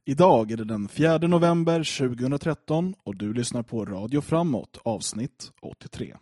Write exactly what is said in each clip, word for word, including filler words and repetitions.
Idag är det den fjärde november tjugohundratretton och du lyssnar på Radio Framåt, avsnitt åttiotre.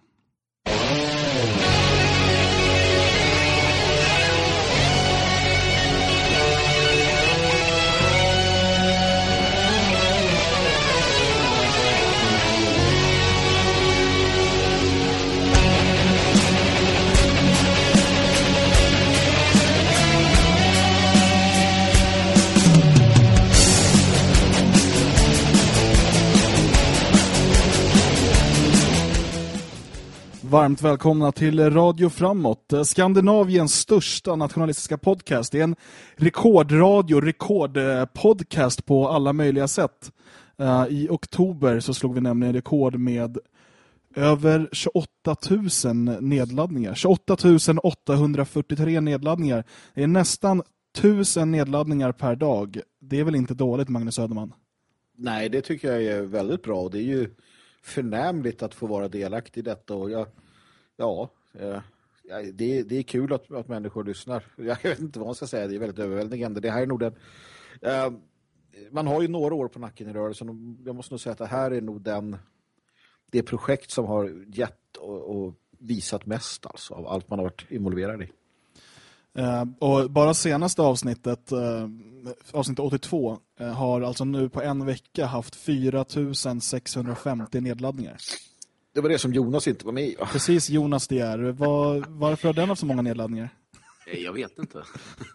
Varmt välkomna till Radio Framåt, Skandinaviens största nationalistiska podcast. Det är en rekordradio, rekordpodcast på alla möjliga sätt. Uh, I oktober så slog vi nämligen rekord med över tjugoåtta tusen nedladdningar. tjugoåtta tusen åttahundrafyrtiotre nedladdningar. Det är nästan tusen nedladdningar per dag. Det är väl inte dåligt, Magnus Söderman? Nej, det tycker jag är väldigt bra. Det är ju förnämligt att få vara delaktig i detta. Och jag, ja, eh, det, det är kul att, att människor lyssnar. Jag vet inte vad man ska säga, det är väldigt överväldigande. Det här är nog den, eh, man har ju några år på nacken i rörelsen och jag måste nog säga att det här är nog den, det projekt som har gett och, och visat mest alltså, av allt man har varit involverad i. Uh, och bara senaste avsnittet, uh, avsnitt åttiotvå, uh, har alltså nu på en vecka haft fyra tusen sexhundrafemtio nedladdningar. Det var det som Jonas inte var med i, va? Precis, Jonas det är. Var, varför har den haft så många nedladdningar? Jag vet inte.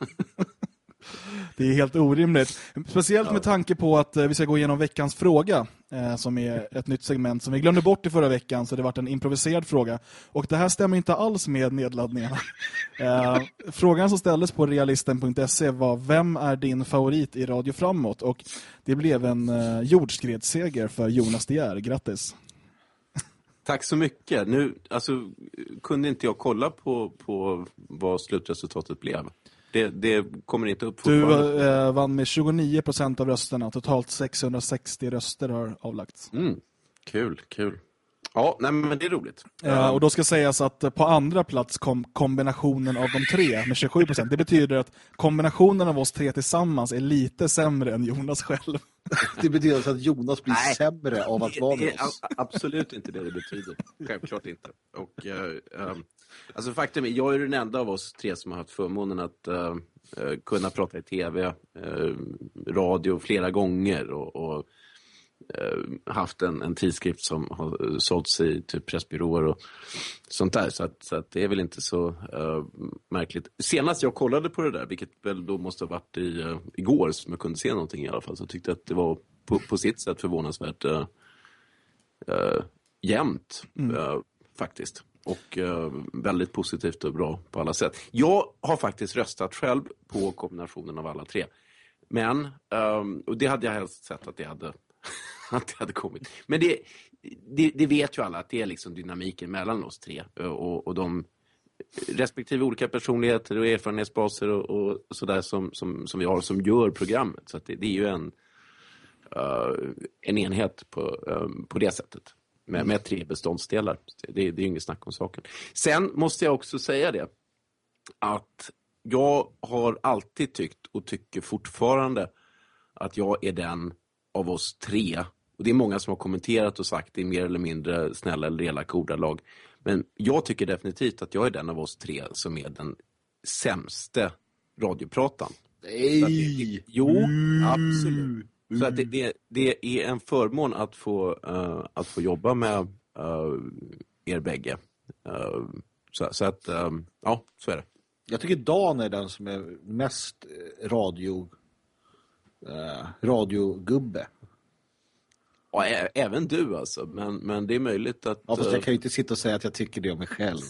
Det är helt orimligt. Speciellt med tanke på att vi ska gå igenom veckans fråga, eh, som är ett nytt segment som vi glömde bort i förra veckan, så det varit en improviserad fråga. Och det här stämmer inte alls med nedladdningarna. Eh, frågan som ställdes på realisten punkt se var: vem är din favorit i Radio Framåt? Och det blev en eh, jordskredsseger för Jonas De Geer. Grattis! Tack så mycket. Nu, alltså, kunde inte jag kolla på, på vad slutresultatet blev? Det, det kommer inte upp fortfarande. Du eh, vann med tjugonio procent av rösterna. Totalt sexhundrasextio röster har avlagts. Mm. Kul, kul. Ja, nej, men det är roligt. Eh, och då ska sägas att på andra plats kom kombinationen av de tre med tjugosju procent. Det betyder att kombinationen av oss tre tillsammans är lite sämre än Jonas själv. Det betyder alltså att Jonas blir Nej, sämre av att vara med oss. Absolut inte det det betyder. Självklart inte. Och, uh, um, alltså faktum är, jag är den enda av oss tre som har haft förmånen att uh, uh, kunna prata i tv, uh, radio flera gånger och, och uh, haft en, en tidskrift som har sålts i typ pressbyråer och sånt där. Så att, så att det är väl inte så uh, märkligt. Senast jag kollade på det där, vilket väl då måste ha varit i, uh, igår som jag kunde se någonting i alla fall, så tyckte jag att det var på, på sitt sätt förvånansvärt uh, uh, jämnt mm. uh, faktiskt. Och uh, väldigt positivt och bra på alla sätt. Jag har faktiskt röstat själv på kombinationen av alla tre. Men, um, och det hade jag helst sett att det hade, att det hade kommit. Men det, det, det vet ju alla att det är liksom dynamiken mellan oss tre. Och, och de respektive olika personligheter och erfarenhetsbaser och, och sådär som, som, som vi har som gör programmet. Så att det, det är ju en, uh, en enhet på, um, på det sättet. Med, med tre beståndsdelar. Det, det är ju inget snack om saken. Sen måste jag också säga det. Att jag har alltid tyckt och tycker fortfarande att jag är den av oss tre. Och det är många som har kommenterat och sagt det är mer eller mindre snälla eller elaka ordalag. Men jag tycker definitivt att jag är den av oss tre som är den sämste radiopratan. Nej! Det, jo, mm. absolut. Så att det, det, det är en förmån att få, uh, att få jobba med uh, er bägge. Uh, så, så att, um, ja, så är det. Jag tycker Dan är den som är mest radio, uh, radiogubbe. Ja, ä- även du alltså. Men, men det är möjligt att... Ja, fast jag kan ju inte sitta och säga att jag tycker det om mig själv.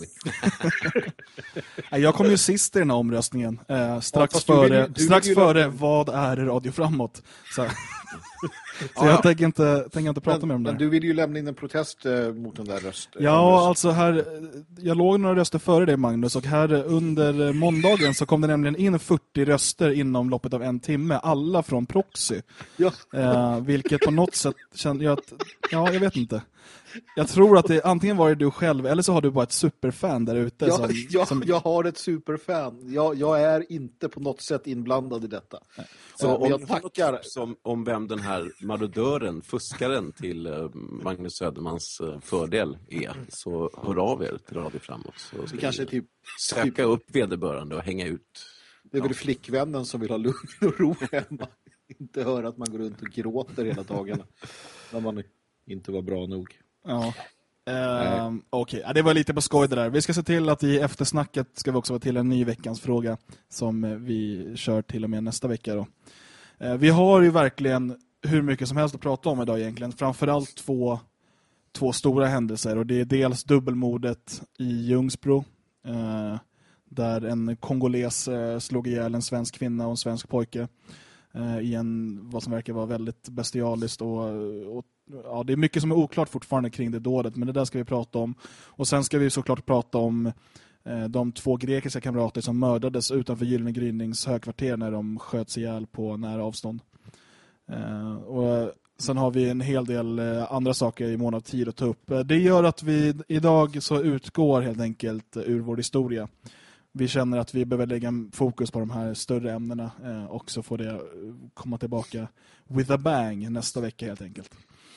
Jag kom ju sist i den här omröstningen. Eh, strax ja, före, du vill, du strax före la... vad är Radio Framåt? Så, så ja, jag tänker inte, tänker inte prata men, med dem där. Men du vill ju lämna in en protest eh, mot den där rösten. Ja, röst. alltså här... Jag låg några röster före dig, Magnus. Och här under måndagen så kom det nämligen in fyrtio röster inom loppet av en timme. Alla från Proxy. Ja. Eh, vilket på något sätt kände jag att... Ja, jag vet inte. Jag tror att det antingen var det du själv eller så har du bara ett superfan där ute. Jag, som, jag, som... jag har ett superfan. Jag, jag är inte på något sätt inblandad i detta. Så uh, om jag du har något tackar... tips om, om vem den här marodören, fuskaren till uh, Magnus Södermans uh, fördel är, så hör av er till Radio Framåt. Så ska det kanske är typ, söka typ, upp vederbörande och hänga ut. Det är väl flickvännen som vill ha lugn och ro hemma. Inte höra att man går runt och gråter hela dagarna när man inte var bra nog. Ja. Uh, Okej, okay. Det var lite på skoj det där. Vi ska se till att i eftersnacket ska vi också vara till en ny veckans fråga som vi kör till och med nästa vecka då. Uh, vi har ju verkligen hur mycket som helst att prata om idag egentligen. Framförallt två, två stora händelser, och det är dels dubbelmordet i Ljungsbro uh, där en kongoles uh, slog ihjäl en svensk kvinna och en svensk pojke uh, i en, vad som verkar vara väldigt bestialiskt och, och ja, det är mycket som är oklart fortfarande kring det dådet, men det där ska vi prata om. Och sen ska vi såklart prata om eh, de två grekiska kamrater som mördades utanför Gyllene Grynings högkvarter när de sköts ihjäl på nära avstånd. Eh, och sen har vi en hel del eh, andra saker i mån av tid att ta upp. Eh, det gör att vi idag så utgår helt enkelt ur vår historia. Vi känner att vi behöver lägga fokus på de här större ämnena eh, och så får det komma tillbaka with a bang nästa vecka helt enkelt.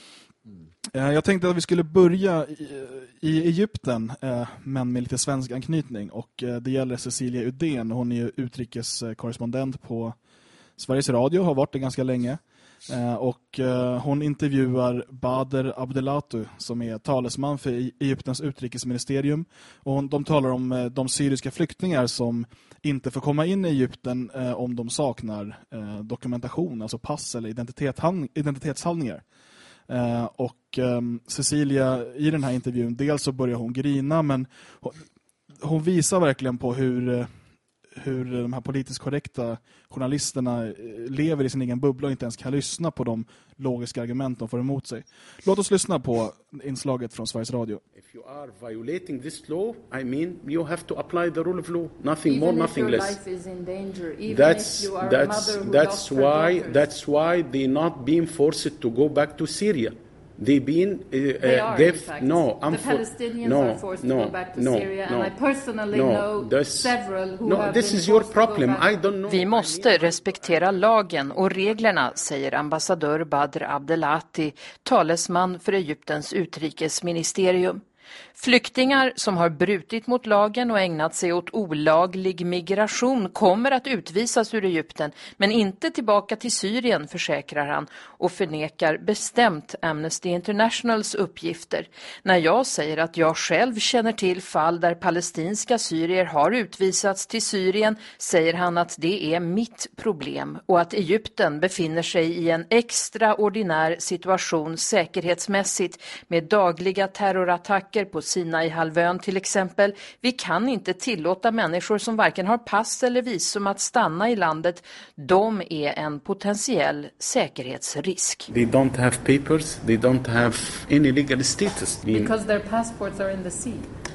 Mm. Jag tänkte att vi skulle börja i, i Egypten, men med lite svensk anknytning, och det gäller Cecilia Uddén. Hon är ju utrikeskorrespondent på Sveriges Radio, har varit det ganska länge, och hon intervjuar Bader Abdelatu som är talesman för Egyptens utrikesministerium, och hon, de talar om de syriska flyktingar som inte får komma in i Egypten om de saknar dokumentation, alltså pass eller identitetshandlingar. Uh, och um, Cecilia i den här intervjun, dels så börjar hon grina, men hon, hon visar verkligen på hur, hur de här politiskt korrekta journalisterna lever i sin egen bubbla och inte ens kan lyssna på de logiska argument de får emot sig. Låt oss lyssna på inslaget från Sveriges Radio. If you are violating this law, I mean, you have to apply the rule of law, nothing more, nothing less. Even if your life is in danger, even that's, if you are that's, a mother who that's lost why, her that's why they're not being forced to go back to Syria. They've been, uh, they are, they've, in fact. No, I'm the for, Palestinians no, are forced no, to go back to no, Syria, no, and I personally no, know several who no, have this been is your problem. I don't know. Vi måste respektera lagen och reglerna, säger ambassadör Badr Abdelati, talesman för Egyptens utrikesministerium. Flyktingar som har brutit mot lagen och ägnat sig åt olaglig migration kommer att utvisas ur Egypten, men inte tillbaka till Syrien, försäkrar han, och förnekar bestämt Amnesty Internationals uppgifter. När jag säger att jag själv känner till fall där palestinska syrier har utvisats till Syrien, säger han att det är mitt problem och att Egypten befinner sig i en extraordinär situation säkerhetsmässigt med dagliga terrorattacker på Sinai-halvön till exempel. Vi kan inte tillåta människor som varken har pass eller visum att stanna i landet. De är en potentiell säkerhetsrisk. They don't have papers, they don't have any legal status. Because their passports are in the sea.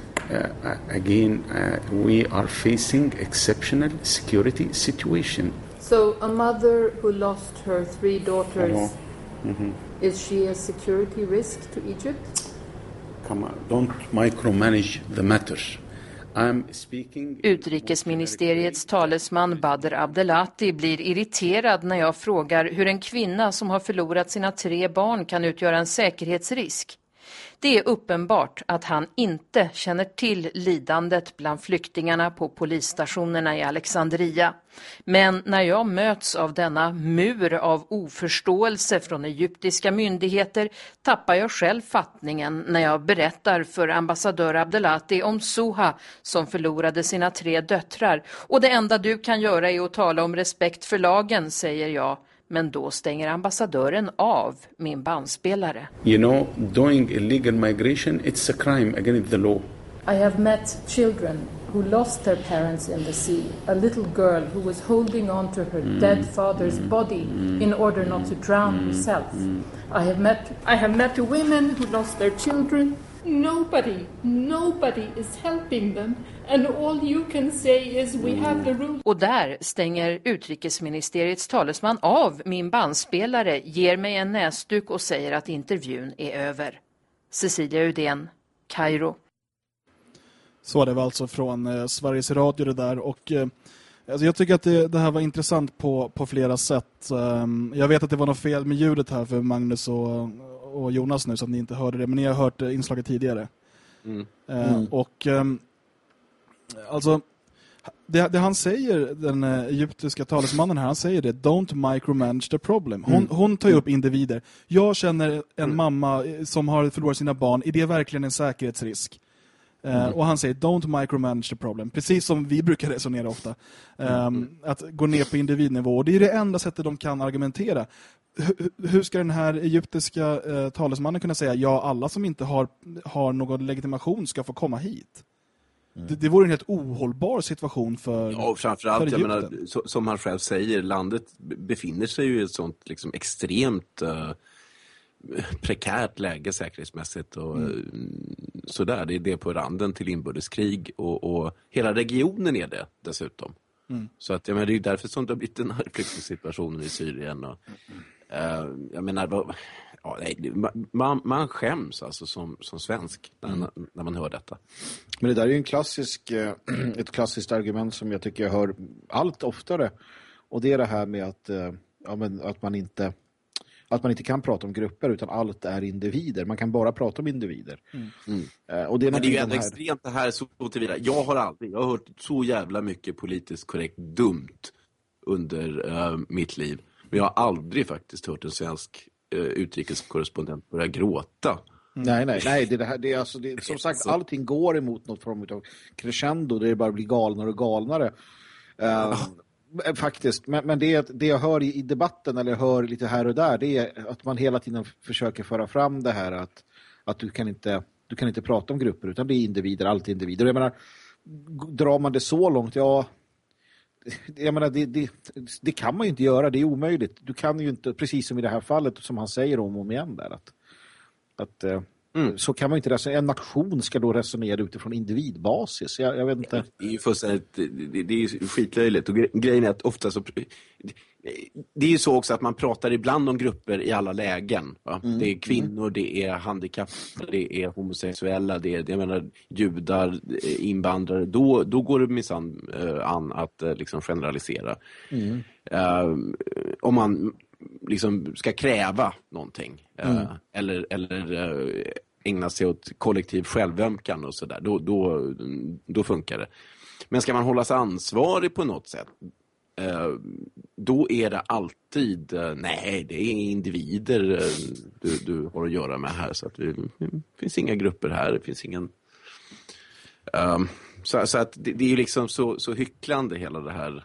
Uh, again, uh, we are facing exceptional security situation. So a mother who lost her three daughters, uh-huh. mm-hmm. is she a security risk to Egypt? Come on, don't micromanage the matter. I'm speaking... Utrikesministeriets talesman Badr Abdelati blir irriterad när jag frågar hur en kvinna som har förlorat sina tre barn kan utgöra en säkerhetsrisk. Det är uppenbart att han inte känner till lidandet bland flyktingarna på polisstationerna i Alexandria. Men när jag möts av denna mur av oförståelse från egyptiska myndigheter tappar jag själv fattningen när jag berättar för ambassadör Abdelati om Suha som förlorade sina tre döttrar. Och det enda du kan göra är att tala om respekt för lagen, säger jag. Men då stänger ambassadören av min bandspelare. You know, doing illegal migration, it's a crime against the law. I have met children who lost their parents in the sea. A little girl who was holding on to her mm. dead father's mm. body mm. in order not to drown mm. herself. Mm. I have met I have met women who lost their children. Nobody, nobody is helping them. And all you can say is we have the rule. Och där stänger utrikesministeriets talesman av min bandspelare, ger mig en näsduk och säger att intervjun är över. Cecilia Udén, Kairo. Så det var alltså från eh, Sveriges Radio det där. Och eh, alltså jag tycker att det, det här var intressant på, på flera sätt. Um, jag vet att det var något fel med ljudet här för Magnus och, och Jonas nu så att ni inte hörde det. Men ni har hört eh, inslaget tidigare. Mm. Uh, mm. Och um, alltså det, det han säger, den uh, egyptiska talesmannen här, han säger det: don't micromanage the problem. Hon, mm. hon tar ju upp individer. Jag känner en mm. mamma som har förlorat sina barn. Är det verkligen en säkerhetsrisk? Mm. Uh, och han säger don't micromanage the problem. Precis som vi brukar resonera ofta. Um, mm. Att gå ner på individnivå. Och det är det enda sättet de kan argumentera. H- hur ska den här egyptiska uh, talesmannen kunna säga ja, alla som inte har, har någon legitimation ska få komma hit? Mm. Det, det vore en helt ohållbar situation för, ja, och framförallt, för jag menar, så, som han själv säger, landet befinner sig ju i ett sånt liksom extremt uh, prekärt läge säkerhetsmässigt och mm. sådär. Det är det på randen till inbördeskrig och, och hela regionen är det dessutom. Mm. Så att, jag menar, det är ju därför som det har blivit den här flyktingsituationen i Syrien. Och, uh, jag menar, då, ja, nej, man, man skäms alltså som, som svensk när, mm. när man hör detta. Men det där är ju en klassisk, ett klassiskt argument som jag tycker jag hör allt oftare. Och det är det här med att, ja, men, att, man inte, att man inte kan prata om grupper utan allt är individer. Man kan bara prata om individer. Mm. Mm. Och det är, men det är ju ändå här... extremt det här så tillvida. Jag har aldrig, jag har hört så jävla mycket politiskt korrekt dumt under uh, mitt liv. Men jag har aldrig faktiskt hört en svensk uh, utrikeskorrespondent börja gråta. Mm. Nej, nej, nej. Det, det här, det är alltså, det, som sagt, allting går emot något form av crescendo. Det är bara blir galnare och galnare. Uh, faktiskt. Men, men det, det jag hör i, i debatten, eller jag hör lite här och där, det är att man hela tiden försöker föra fram det här att, att du kan inte du kan inte prata om grupper utan det är individer, alltid individer. Jag menar, drar man det så långt, ja, jag menar, det, det, det kan man ju inte göra, det är omöjligt. Du kan ju inte, precis som i det här fallet, som han säger om och om igen där, att Att, mm. så kan man inte resonera. En nation ska då resonera utifrån individbasis. Jag, jag vet inte. Det är ju fullständigt, det, det är ju skitlöjligt. Och grejen är att ofta så... Det är ju så också att man pratar ibland om grupper i alla lägen. Va? Mm. Det är kvinnor, det är handikappade, det är homosexuella, det är, jag menar, judar, invandrare. Då, då går det minsann uh, an att uh, liksom generalisera. Mm. Uh, om man... liksom ska kräva någonting mm. uh, eller, eller uh, ägna sig åt kollektiv självömkan och sådär, då, då, då funkar det. Men ska man hållas ansvarig på något sätt, uh, då är det alltid uh, nej, det är individer uh, du, du har att göra med här, så att vi, det finns inga grupper här, det finns ingen uh, så, så att det, det är liksom så, så hycklande hela det här.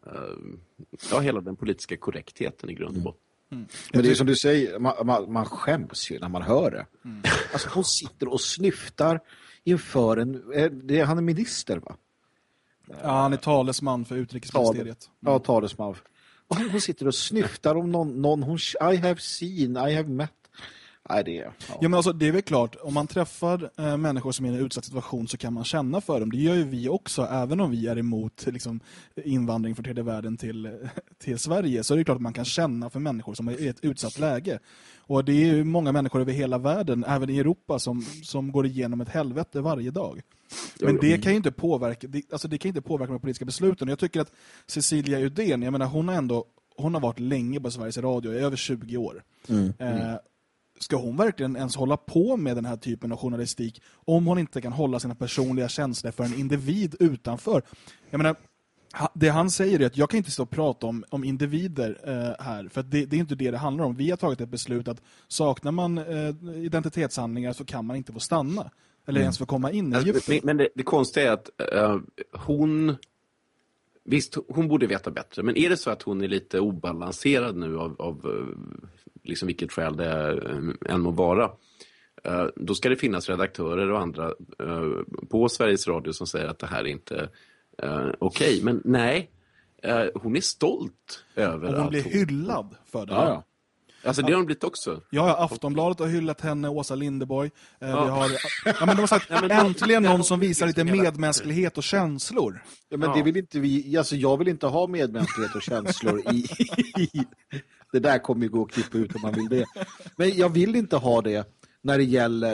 Ja, hela den politiska korrektheten i grund och botten. Mm. Men det är som du säger, man, man, man skäms ju när man hör det. Mm. Alltså hon sitter och snyftar inför en, det är, han är minister, va? Ja, han är talesman för utrikesministeriet. Mm. Ja, talesman. Och hon sitter och snyftar om någon, någon hon, I have seen, I have met. Nej, det är, ja. ja, men alltså, det är väl klart, om man träffar äh, människor som är i en utsatt situation så kan man känna för dem. Det gör ju vi också, även om vi är emot liksom, invandring från tredje världen till, till Sverige, så är det klart att man kan känna för människor som är i ett utsatt läge. Och det är ju många människor över hela världen, även i Europa, som, som går igenom ett helvete varje dag. Men det kan ju inte påverka, det, alltså det kan inte påverka de politiska besluten. Jag tycker att Cecilia Udén, jag menar, hon har ändå hon har varit länge på Sveriges Radio, i över tjugo år. Mm. Eh, Ska hon verkligen ens hålla på med den här typen av journalistik om hon inte kan hålla sina personliga känslor för en individ utanför? Jag menar, det han säger är att jag kan inte stå och prata om, om individer eh, här, för att det, det är inte det det handlar om. Vi har tagit ett beslut att saknar man eh, identitetshandlingar så kan man inte få stanna eller mm. ens få komma in i Egypten. Men, men det, det konstiga är att uh, hon... Visst, hon borde veta bättre. Men är det så att hon är lite obalanserad nu av, av liksom vilket skäl det är, än må vara, då ska det finnas redaktörer och andra på Sveriges Radio som säger att det här är inte okej. Okay. Men nej, hon är stolt över hon att blir hyllad för det. Ja, ja. Alltså det har hon blivit också. Ja, Aftonbladet har hyllat henne, Åsa Linderborg. Ja. Vi har, ja, men de har sagt, ja, men äntligen någon som visar lite medmänsklighet och känslor. Ja, men ja. Det vill inte vi, alltså jag vill inte ha medmänsklighet och känslor i, i det där kommer ju gå att klippa ut om man vill det. Men jag vill inte ha det när det gäller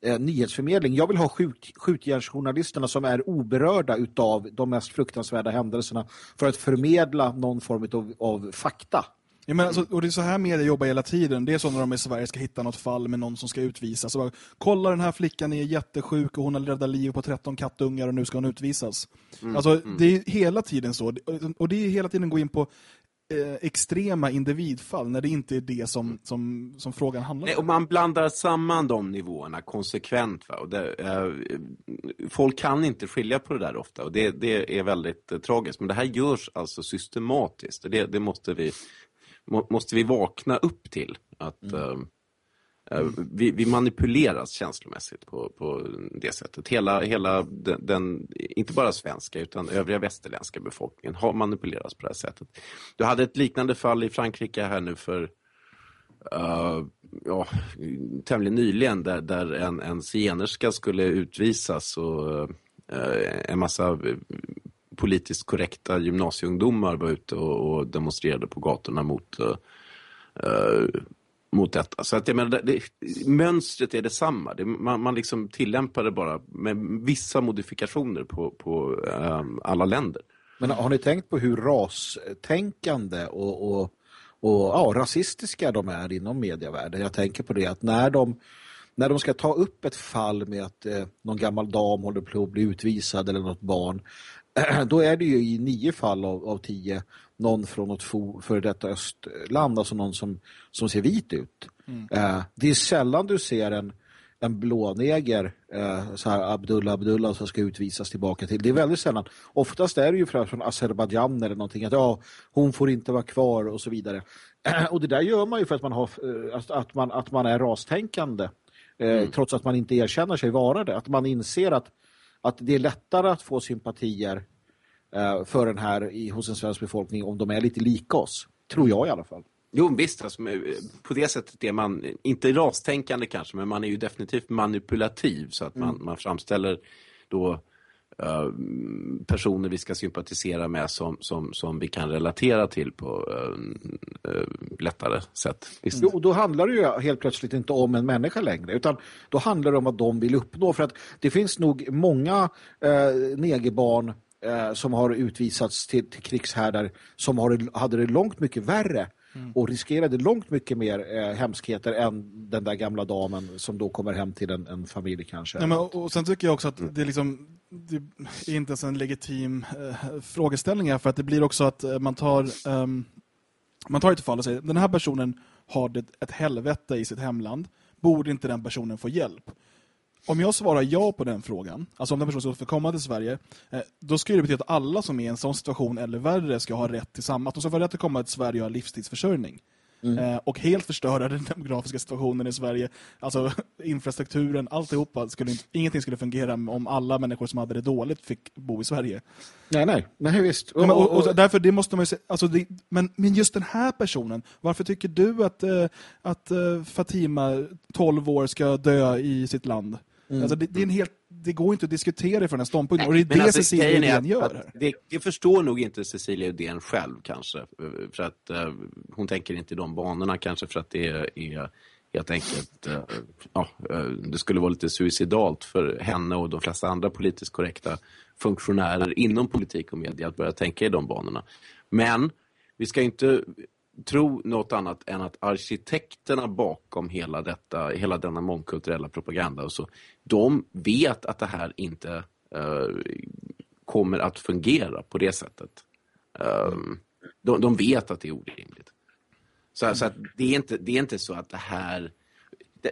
eh, nyhetsförmedling. Jag vill ha skjut, skjutjärnsjournalisterna som är oberörda utav de mest fruktansvärda händelserna för att förmedla någon form av, av fakta. Ja, men alltså, och det är så här media jobbar hela tiden. Det är så när de i Sverige ska hitta något fall med någon som ska utvisas. Så bara, kolla, den här flickan är jättesjuk och hon har räddat liv på tretton kattungar och nu ska hon utvisas. Mm, alltså mm. det är hela tiden så. Och det är hela tiden gå in på eh, extrema individfall när det inte är det som, som, som frågan handlar om. Nej, och man blandar samman de nivåerna konsekvent. Va? Och det, eh, folk kan inte skilja på det där ofta och det, det är väldigt eh, tragiskt. Men det här görs alltså systematiskt och det, det måste vi måste vi vakna upp till att mm. uh, uh, vi, vi manipuleras känslomässigt på, på det sättet. Hela, hela den, den, inte bara svenska utan övriga västerländska befolkningen har manipulerats på det här sättet. Du hade ett liknande fall i Frankrike här nu för uh, ja, tämligen nyligen där, där en, en zigenerska skulle utvisas och uh, en massa politiskt korrekta gymnasieungdomar var ute och, och demonstrerade på gatorna mot, uh, uh, mot detta. Så att jag menar, det, det, mönstret är detsamma. Det, man, man liksom tillämpar det bara med vissa modifikationer på, på um, alla länder. Men har ni tänkt på hur rastänkande och, och, och ja, rasistiska de är inom medievärlden? Jag tänker på det att när de När de ska ta upp ett fall med att eh, någon gammal dam håller på att bli utvisad eller något barn, eh, då är det ju i nio fall av, av tio någon från något för detta östland, alltså någon som, som ser vit ut. Mm. Eh, det är sällan du ser en, en blåneger, eh, så här Abdullah Abdullah som ska utvisas tillbaka till. Det är väldigt sällan. Oftast är det ju från Azerbaijan eller någonting, att ja, hon får inte vara kvar och så vidare. Eh, och det där gör man ju för att man, har, eh, att, att man, att man är rastänkande. Mm. Trots att man inte erkänner sig vara det. Att man inser att, att det är lättare att få sympatier eh, för den här i, hos en svensk befolkning om de är lite lika oss. Tror jag i alla fall. Jo visst, alltså, på det sättet är man inte rastänkande kanske, men man är ju definitivt manipulativ så att man, mm. man framställer då Uh, personer vi ska sympatisera med som, som, som vi kan relatera till på uh, uh, lättare sätt. Mm. Och då handlar det ju helt plötsligt inte om en människa längre, utan då handlar det om att de vill uppnå, för att det finns nog många uh, negerbarn uh, som har utvisats till, till krigshärdar som har, hade det långt mycket värre mm. och riskerade långt mycket mer uh, hemskheter än den där gamla damen som då kommer hem till en, en familj kanske. Ja, men, och, och sen tycker jag också att det är liksom det är inte ens en legitim eh, frågeställning, för att det blir också att eh, man tar um, man tar ett fall och säger den här personen har det ett helvete i sitt hemland, borde inte den personen få hjälp? Om jag svarar ja på den frågan, alltså om den personen ska få komma till Sverige, eh, då skulle det betyda att alla som är i en sån situation eller värre ska ha rätt till samma, att de ska få rätt att komma till Sverige och ha livstidsförsörjning. Mm. Eh, och helt förstöra den demografiska situationen i Sverige, alltså infrastrukturen, alltihopa, skulle inte, ingenting skulle fungera om alla människor som hade det dåligt fick bo i Sverige. Nej, nej, nej visst. Och, och, och, och därför det måste man ju se, alltså det, men, men just den här personen, varför tycker du att, eh, att eh, Fatima, tolv år, ska dö i sitt land? Mm. Alltså det, det, är en helt, det går inte att diskutera från den ståndpunkten. Och det är men det alltså, Cecilia Uddén gör. Det, det förstår nog inte Cecilia Uddén själv kanske. För att uh, hon tänker inte i de banorna kanske, för att det är, är helt enkelt uh, ja, uh, det skulle vara lite suicidalt för henne och de flesta andra politiskt korrekta funktionärer inom politik och media att börja tänka i de banorna. Men vi ska inte tro något annat än att arkitekterna bakom hela detta, hela denna mångkulturella propaganda och så, de vet att det här inte uh, kommer att fungera på det sättet. Um, de, de vet att det är orimligt. Så, mm. så att det är inte, det är inte så att det här det,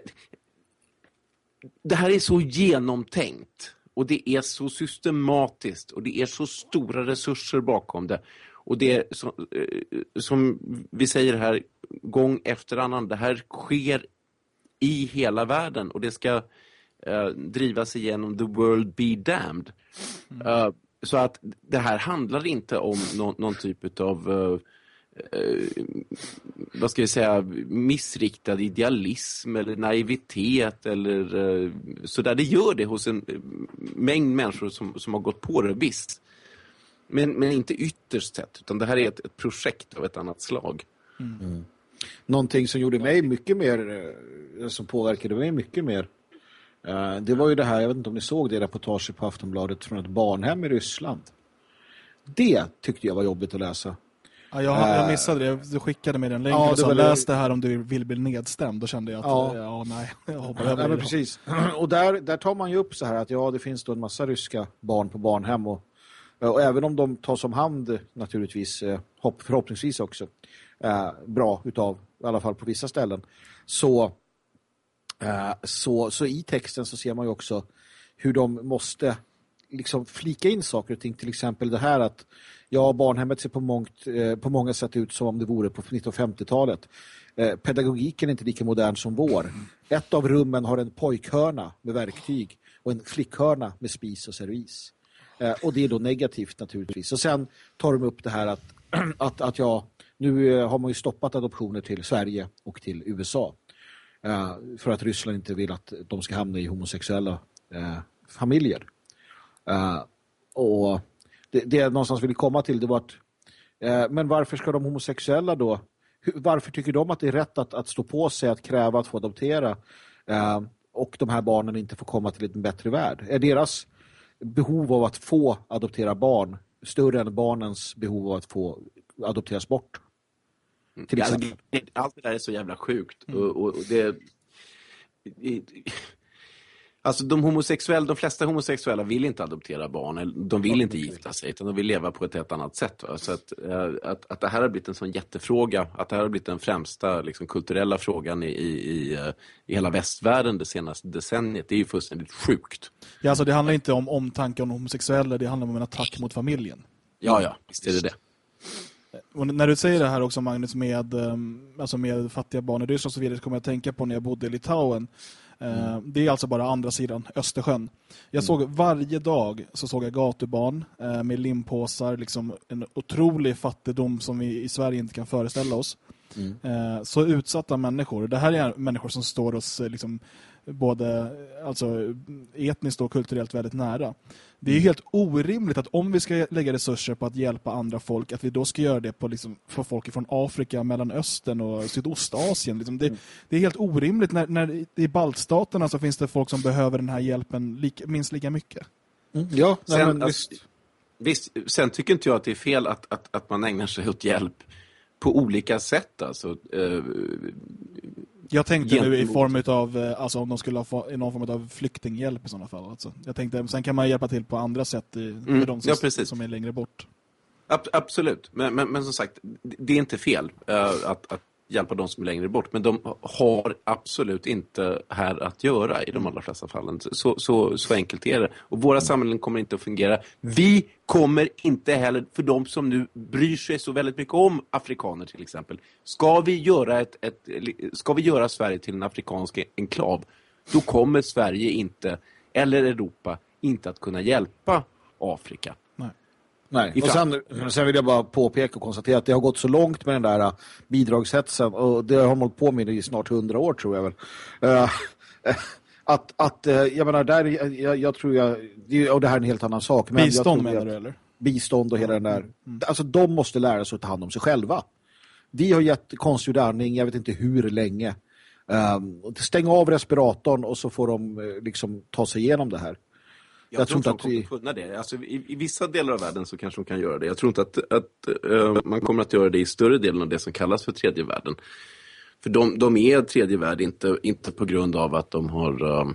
det här är så genomtänkt och det är så systematiskt och det är så stora resurser bakom det. Och det är som, som vi säger här gång efter annan, det här sker i hela världen och det ska uh, drivas igenom the world be damned. Mm. Uh, så att det här handlar inte om no- någon typ av uh, uh, vad ska jag säga, missriktad idealism eller naivitet eller uh, så där. Det gör det hos en mängd människor som, som har gått på det, visst. Men, men inte ytterst sett, utan det här är ett, ett projekt av ett annat slag. Mm. Mm. Någonting som gjorde mig mycket mer, som påverkade mig mycket mer Uh, det var ju det här, jag vet inte om ni såg det reportaget på Aftonbladet från ett barnhem i Ryssland. Det tyckte jag var jobbigt att läsa. Ja, jag, jag missade det. Du skickade mig den länken ja, och sa, läs det här om du vill bli nedstämd. Då kände jag att, ja, ja nej, jag hoppar över. Ja, men precis. Och där, där tar man ju upp så här att ja, det finns då en massa ryska barn på barnhem och, och även om de tas om hand naturligtvis, hopp, förhoppningsvis också eh, bra utav, i alla fall på vissa ställen, så, eh, så, så i texten så ser man ju också hur de måste liksom flika in saker och ting. Till exempel det här att ja, barnhemmet ser på, mångt, eh, på många sätt ut som om det vore på nittonhundrafemtiotalet. Eh, pedagogiken är inte lika modern som vår. Ett av rummen har en pojkhörna med verktyg och en flickhörna med spis och servis. Eh, och det är då negativt naturligtvis. Och sen tar de upp det här att, att, att ja, nu har man ju stoppat adoptioner till Sverige och till U S A. Eh, för att Ryssland inte vill att de ska hamna i homosexuella eh, familjer. Eh, och det, det jag någonstans vill komma till det var att eh, men varför ska de homosexuella då hur, varför tycker de att det är rätt att, att stå på sig att kräva att få adoptera eh, och de här barnen inte får komma till en bättre värld? Är deras behov av att få adoptera barn större än barnens behov av att få adopteras bort? Till alltså, allt det där är så jävla sjukt mm. och, och, och det alltså de homosexuella, de flesta homosexuella vill inte adoptera barn, de vill inte gifta sig utan de vill leva på ett helt annat sätt. Va? Så att, att, att det här har blivit en sån jättefråga, att det här har blivit den främsta liksom, kulturella frågan i, i, i hela västvärlden det senaste decenniet, det är ju fullständigt sjukt. Ja, alltså det handlar inte om omtanke om homosexuella, det handlar om en attack mot familjen. Ja, ja, visst är det det. Och när du säger det här också, Magnus, med, alltså med fattiga barn i Ryssland och så vidare, så kommer jag att tänka på när jag bodde i Litauen. Mm. Det är alltså bara andra sidan Östersjön. Jag såg varje dag så såg jag gatubarn med limpåsar, liksom en otrolig fattigdom som vi i Sverige inte kan föreställa oss. Mm. Så utsatta människor. Det här är människor som står oss liksom både alltså, etniskt och kulturellt väldigt nära. Det är mm. helt orimligt att om vi ska lägga resurser på att hjälpa andra folk, att vi då ska göra det på liksom, för folk från Afrika, Mellanöstern och Sydostasien. Liksom det, mm. det är helt orimligt när, när i baltstaterna så finns det folk som behöver den här hjälpen lika, minst lika mycket. Mm. Ja, nej, sen, men, alltså, visst, sen tycker inte jag att det är fel att, att, att man ägnar sig åt hjälp på olika sätt. Alltså, eh, jag tänkte nu i form av, alltså om de skulle ha i någon form av flyktinghjälp i sådana fall. Alltså. Jag tänkte, sen kan man hjälpa till på andra sätt i, mm, för de som, ja, som är längre bort. Ab- absolut, men, men, men som sagt, det är inte fel uh, att, att hjälpa de som är längre bort. Men de har absolut inte här att göra i de allra flesta fallen. Så, så, så enkelt är det. Och våra samhällen kommer inte att fungera. Vi kommer inte heller, för de som nu bryr sig så väldigt mycket om afrikaner till exempel. Ska vi göra, ett, ett, ska vi göra Sverige till en afrikansk enklav, då kommer Sverige inte, eller Europa, inte att kunna hjälpa Afrika. Nej, och sen, sen vill jag bara påpeka och konstatera att det har gått så långt med den där bidragshetsen, och det har man hållit på med i snart hundra år tror jag väl. Uh, att, att jag menar, där, jag, jag tror jag, och det här är en helt annan sak. Men bistånd jag menar du eller? Bistånd och hela den där, mm. alltså de måste lära sig att ta hand om sig själva. Vi har gett konstgjord andning, jag vet inte hur länge. Um, stäng av respiratorn och så får de liksom ta sig igenom det här. Jag, jag tror inte att de kommer vi... kunna det. Alltså, i, I vissa delar av världen så kanske de kan göra det. Jag tror inte att, att uh, man kommer att göra det i större delen av det som kallas för tredje världen. För de, de är tredje värld inte, inte på grund av att de har, uh,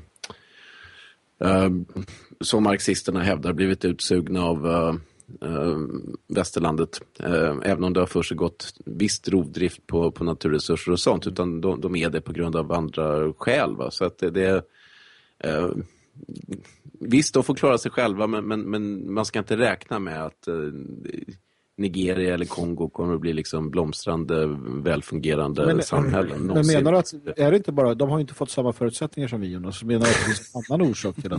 uh, som marxisterna hävdar, blivit utsugna av uh, uh, västerlandet. Uh, även om det har för sig gått visst rovdrift på, på naturresurser och sånt. Utan de, de är det på grund av andra skäl. Va? Så att det, det är... Uh, Visst, de får klara sig själva, men, men, men man ska inte räkna med att eh, Nigeria eller Kongo kommer att bli liksom blomstrande, välfungerande men, samhällen. Men någonsin. Menar du att, är det inte bara, de har inte fått samma förutsättningar som vi, Jonas, så menar du att det finns en annan orsak till att...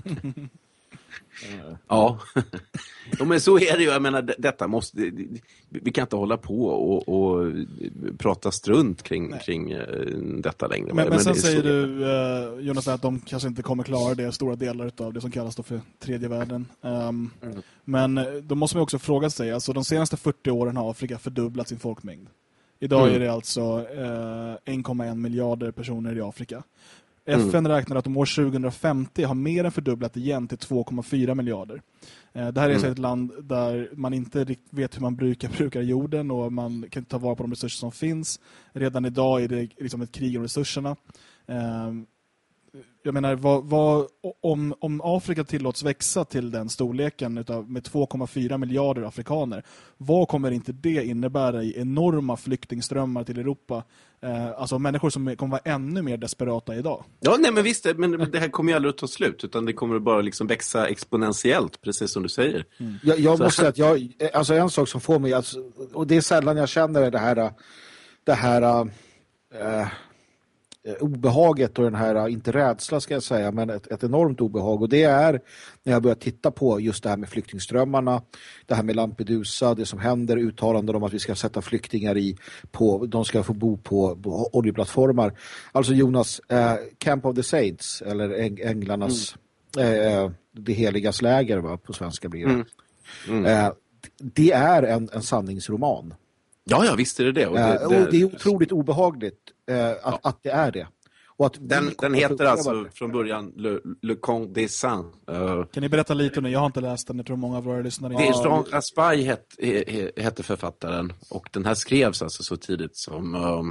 Ja, ja men så är det ju. Jag menar, detta måste, vi kan inte hålla på och, och prata strunt kring, kring detta längre. Men, men, men sen säger du, uh, Jonas, att de kanske inte kommer klara det, stora delar av det som kallas då för tredje världen. Um, mm. Men då måste man också fråga sig, alltså de senaste fyrtio åren har Afrika fördubblat sin folkmängd. Idag mm. är det alltså uh, en komma en miljarder personer i Afrika. F N mm. räknar att om år tjugohundrafemtio har mer än fördubblat igen till två komma fyra miljarder. Eh, det här är mm. ett land där man inte riktigt vet hur man brukar, brukar jorden och man kan ta vara på de resurser som finns. Redan idag är det liksom ett krig om resurserna. Eh, Jag menar, vad, vad, om, om Afrika tillåts växa till den storleken utav, med två komma fyra miljarder afrikaner, vad kommer inte det innebära i enorma flyktingströmmar till Europa? Eh, alltså människor som kommer vara ännu mer desperata idag. Ja, nej men visst, men det här kommer ju aldrig att ta slut, utan det kommer bara liksom växa exponentiellt, precis som du säger. Mm. Jag, jag måste säga att jag, alltså en sak som får mig, alltså, och det är sällan jag känner det här, det här äh, obehaget och den här, inte rädsla ska jag säga, men ett, ett enormt obehag, och det är när jag börjar titta på just det här med flyktingströmmarna, det här med Lampedusa, det som händer, uttalanden om att vi ska sätta flyktingar i på, de ska få bo på, på oljeplattformar. Alltså Jonas, eh, Camp of the Saints, eller äng, änglarnas mm. eh, det heligas läger, va, på svenska blir det. Mm. Mm. Eh, det är en, en sanningsroman. Ja, ja, visst är det det. Och det, eh, det, och det är otroligt obehagligt eh, att, ja. att det är det. Och att den, den heter alltså det. Från början Le, Le Conte des Saints. Uh, kan ni berätta lite nu? Jag har inte läst den, jag tror många av våra lyssnare. Det är Jean Raspail hette het författaren, och den här skrevs alltså så tidigt som um,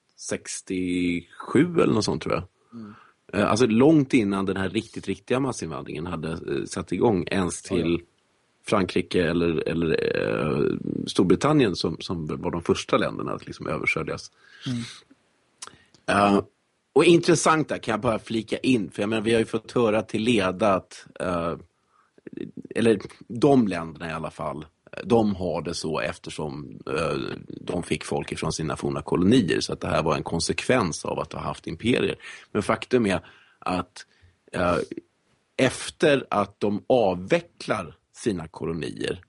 sextiosju eller något sånt tror jag. Mm. Uh, alltså långt innan den här riktigt riktiga massinvandringen hade uh, satt igång ens till ja. Frankrike eller, eller uh, Storbritannien som, som var de första länderna att liksom översöljas. Mm. Uh, Och intressant där kan jag bara flika in, för jag menar, vi har ju fått höra till leda att, uh, eller de länderna i alla fall, de har det så eftersom uh, de fick folk ifrån sina forna kolonier, så att det här var en konsekvens av att ha haft imperier. Men faktum är att uh, efter att de avvecklar sina kolonier,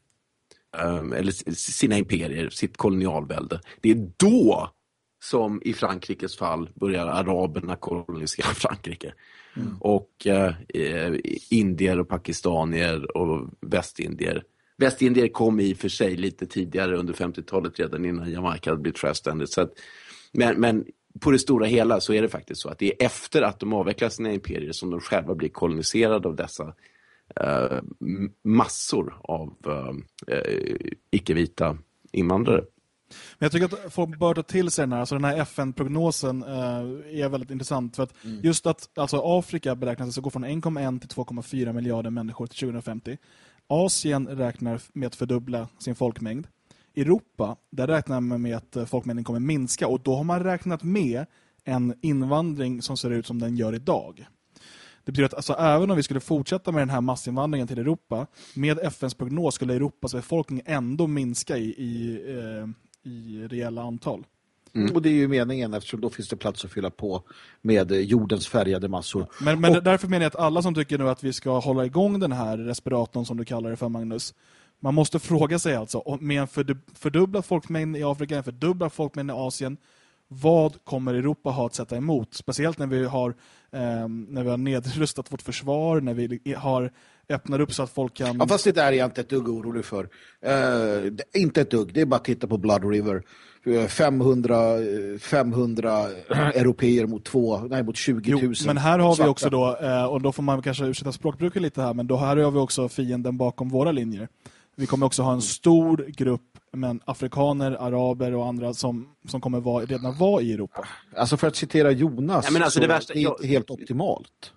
um, eller sina imperier, sitt kolonialvälde, det är då som i Frankrikes fall börjar araberna kolonisera Frankrike. Mm. Och eh, indier och pakistanier och västindier. Västindier kom i för sig lite tidigare under femtiotalet, redan innan Jamaica hade blivit självständigt. Så att, men, men på det stora hela så är det faktiskt så att det är efter att de avvecklar sina imperier som de själva blir koloniserade av dessa eh, massor av eh, icke-vita invandrare. Men jag tycker att folk bör ta till sig den här, alltså den här F N-prognosen uh, är väldigt intressant, för att mm. just att alltså Afrika beräknas att gå från en komma ett till två komma fyra miljarder människor till tjugohundrafemtio. Asien räknar med att fördubbla sin folkmängd. Europa, där räknar man med att folkmängden kommer minska, och då har man räknat med en invandring som ser ut som den gör idag. Det betyder att alltså, även om vi skulle fortsätta med den här massinvandringen till Europa, med F N:s prognos skulle Europas befolkning ändå minska i, i eh, i reella antal. Mm. Och det är ju meningen, eftersom då finns det plats att fylla på med jordens färgade massor. Men, men och, därför menar jag att alla som tycker nu att vi ska hålla igång den här respiratorn som du kallar det för, Magnus, man måste fråga sig alltså, med en fördubblad folkmängd i Afrika, en fördubblad folkmängd i Asien, vad kommer Europa ha att sätta emot? Speciellt när vi har eh, när vi har nedrustat vårt försvar, när vi har öppnar upp så att folk kan... Ja, fast det där är jag inte ett dugg orolig för. Uh, inte ett dugg, det är bara att titta på Blood River. femhundra, femhundra europeer mot två, nej mot tjugo tusen. Jo, men här har vi också då, och då får man kanske ursäkta språkbruket lite här, men då här har vi också fienden bakom våra linjer. Vi kommer också ha en stor grupp men afrikaner, araber och andra som, som kommer vara, redan vara i Europa. Alltså för att citera Jonas, ja, men alltså det, värsta, det är inte helt optimalt.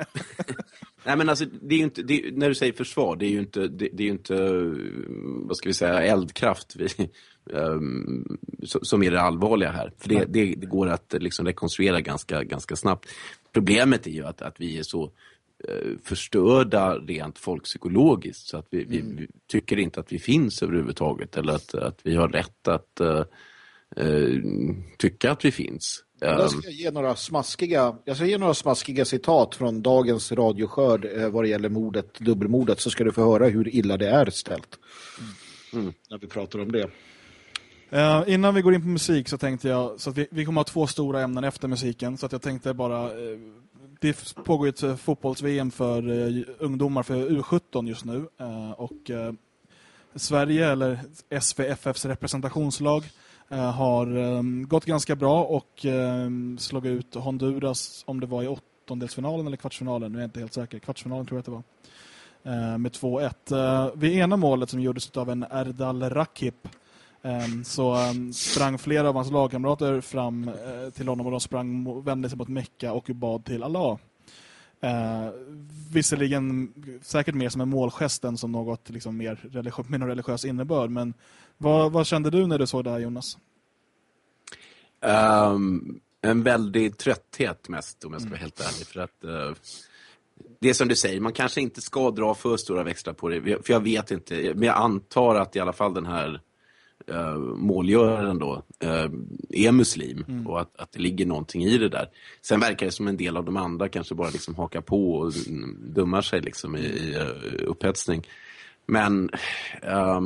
Nej, men alltså det är ju inte, det, när du säger försvar, det är ju inte, det, det är ju inte, vad ska vi säga, eldkraft vi, um, som är det allvarliga här. För det, det, det går att liksom rekonstruera ganska, ganska snabbt. Problemet är ju att, att vi är så uh, förstörda rent folkpsykologiskt, så att vi, mm. vi, vi tycker inte att vi finns överhuvudtaget, eller att, att vi har rätt att uh, uh, tycka att vi finns. Jag ska ge några smaskiga, jag ska ge några smaskiga citat från dagens radioskörd eh, vad det gäller mordet, dubbelmordet, så ska du få höra hur illa det är ställt. Mm. Mm. När vi pratar om det. Uh, innan vi går in på musik så tänkte jag, så att vi, vi kommer ha två stora ämnen efter musiken, så att jag tänkte bara, uh, det pågår ett uh, fotbolls-V M för uh, ungdomar för U sjutton just nu, uh, och uh, Sverige, eller S V F F:s representationslag, uh, har um, gått ganska bra och um, slog ut Honduras, om det var i åttondelsfinalen eller kvartsfinalen, nu är jag inte helt säker, kvartsfinalen tror jag att det var, uh, med två ett. Uh, vid ena målet som gjordes av en Erdal Rakip um, så um, sprang flera av hans lagkamrater fram uh, till honom och de sprang, vände sig mot Mecka och bad till Allah. Uh, visserligen säkert mer som en målgest än som något liksom mer religiös, med någon religiös innebörd, men vad, vad kände du när du såg det här, Jonas? Um, en väldig trötthet mest, om jag ska vara helt ärlig, för att uh, det är som du säger, man kanske inte ska dra för stora växlar på det, för jag vet inte, men jag antar att i alla fall den här Uh, målgöraren då uh, är muslim mm. och att, att det ligger någonting i det där. Sen verkar det som en del av de andra kanske bara liksom hakar på och dummar sig liksom i, i uh, upphetsning. Men uh,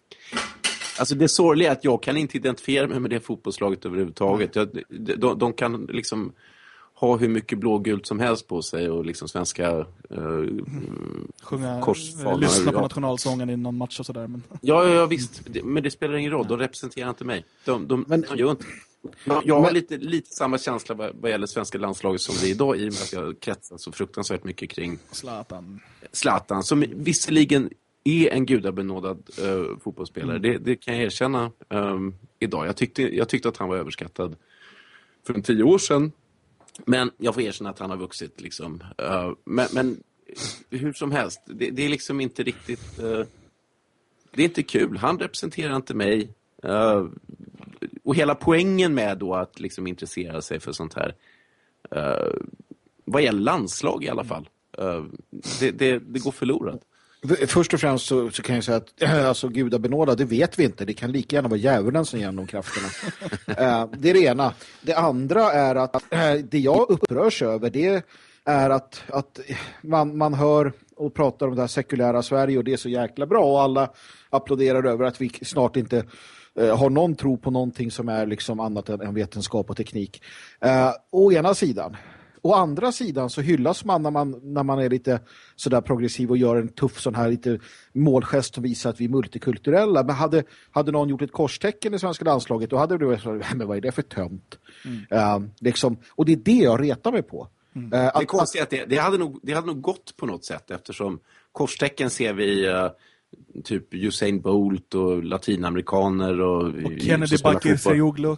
alltså det sorgliga är att jag kan inte identifiera mig med det fotbollslaget överhuvudtaget. Jag, de, de, de kan liksom ha hur mycket blågult som helst på sig och liksom svenska uh, sjunga, korsfanar. Lyssna på nationalsången i någon match och sådär. Men... Ja, ja, visst. Men det spelar ingen roll. De representerar inte mig. De, de, men, de gör inte. Jag har men, lite, lite samma känsla vad, vad gäller svenska landslaget som det är idag, i och med att jag kretsar så fruktansvärt mycket kring Zlatan. Zlatan, som visserligen är en gudabenådad uh, fotbollsspelare. Mm. Det, det kan jag erkänna um, idag. Jag tyckte, jag tyckte att han var överskattad för en tio år sedan. Men jag får erkänna att han har vuxit liksom. Uh, men, men hur som helst, det, det är liksom inte riktigt uh, det är inte kul. Han representerar inte mig. Uh, och hela poängen med då att liksom intressera sig för sånt här uh, vad gäller landslag i alla fall. Uh, det, det, det går förlorat. Först och främst så, så kan jag säga att alltså, gudabenådad, det vet vi inte. Det kan lika gärna vara djävulen som ger de krafterna. uh, det är det ena. Det andra är att uh, det jag upprörs över, det är att, att man, man hör och pratar om det här sekulära Sverige och det är så jäkla bra och alla applåderar över att vi snart inte uh, har någon tro på någonting som är liksom annat än, än vetenskap och teknik. Uh, å ena sidan. Å andra sidan så hyllas man när man, när man är lite sådär progressiv och gör en tuff sån här lite målgest som visar att vi är multikulturella. Men hade, hade någon gjort ett korstecken i svenska landslaget, då hade det varit så, men vad är det för tömt? Mm. Uh, liksom, och det är det jag retar mig på. Mm. Uh, det är konstigt att det, det, hade nog, det hade nog gått på något sätt, eftersom korstecken ser vi uh, typ Usain Bolt och latinamerikaner och, och Kennedy Bakircioglu.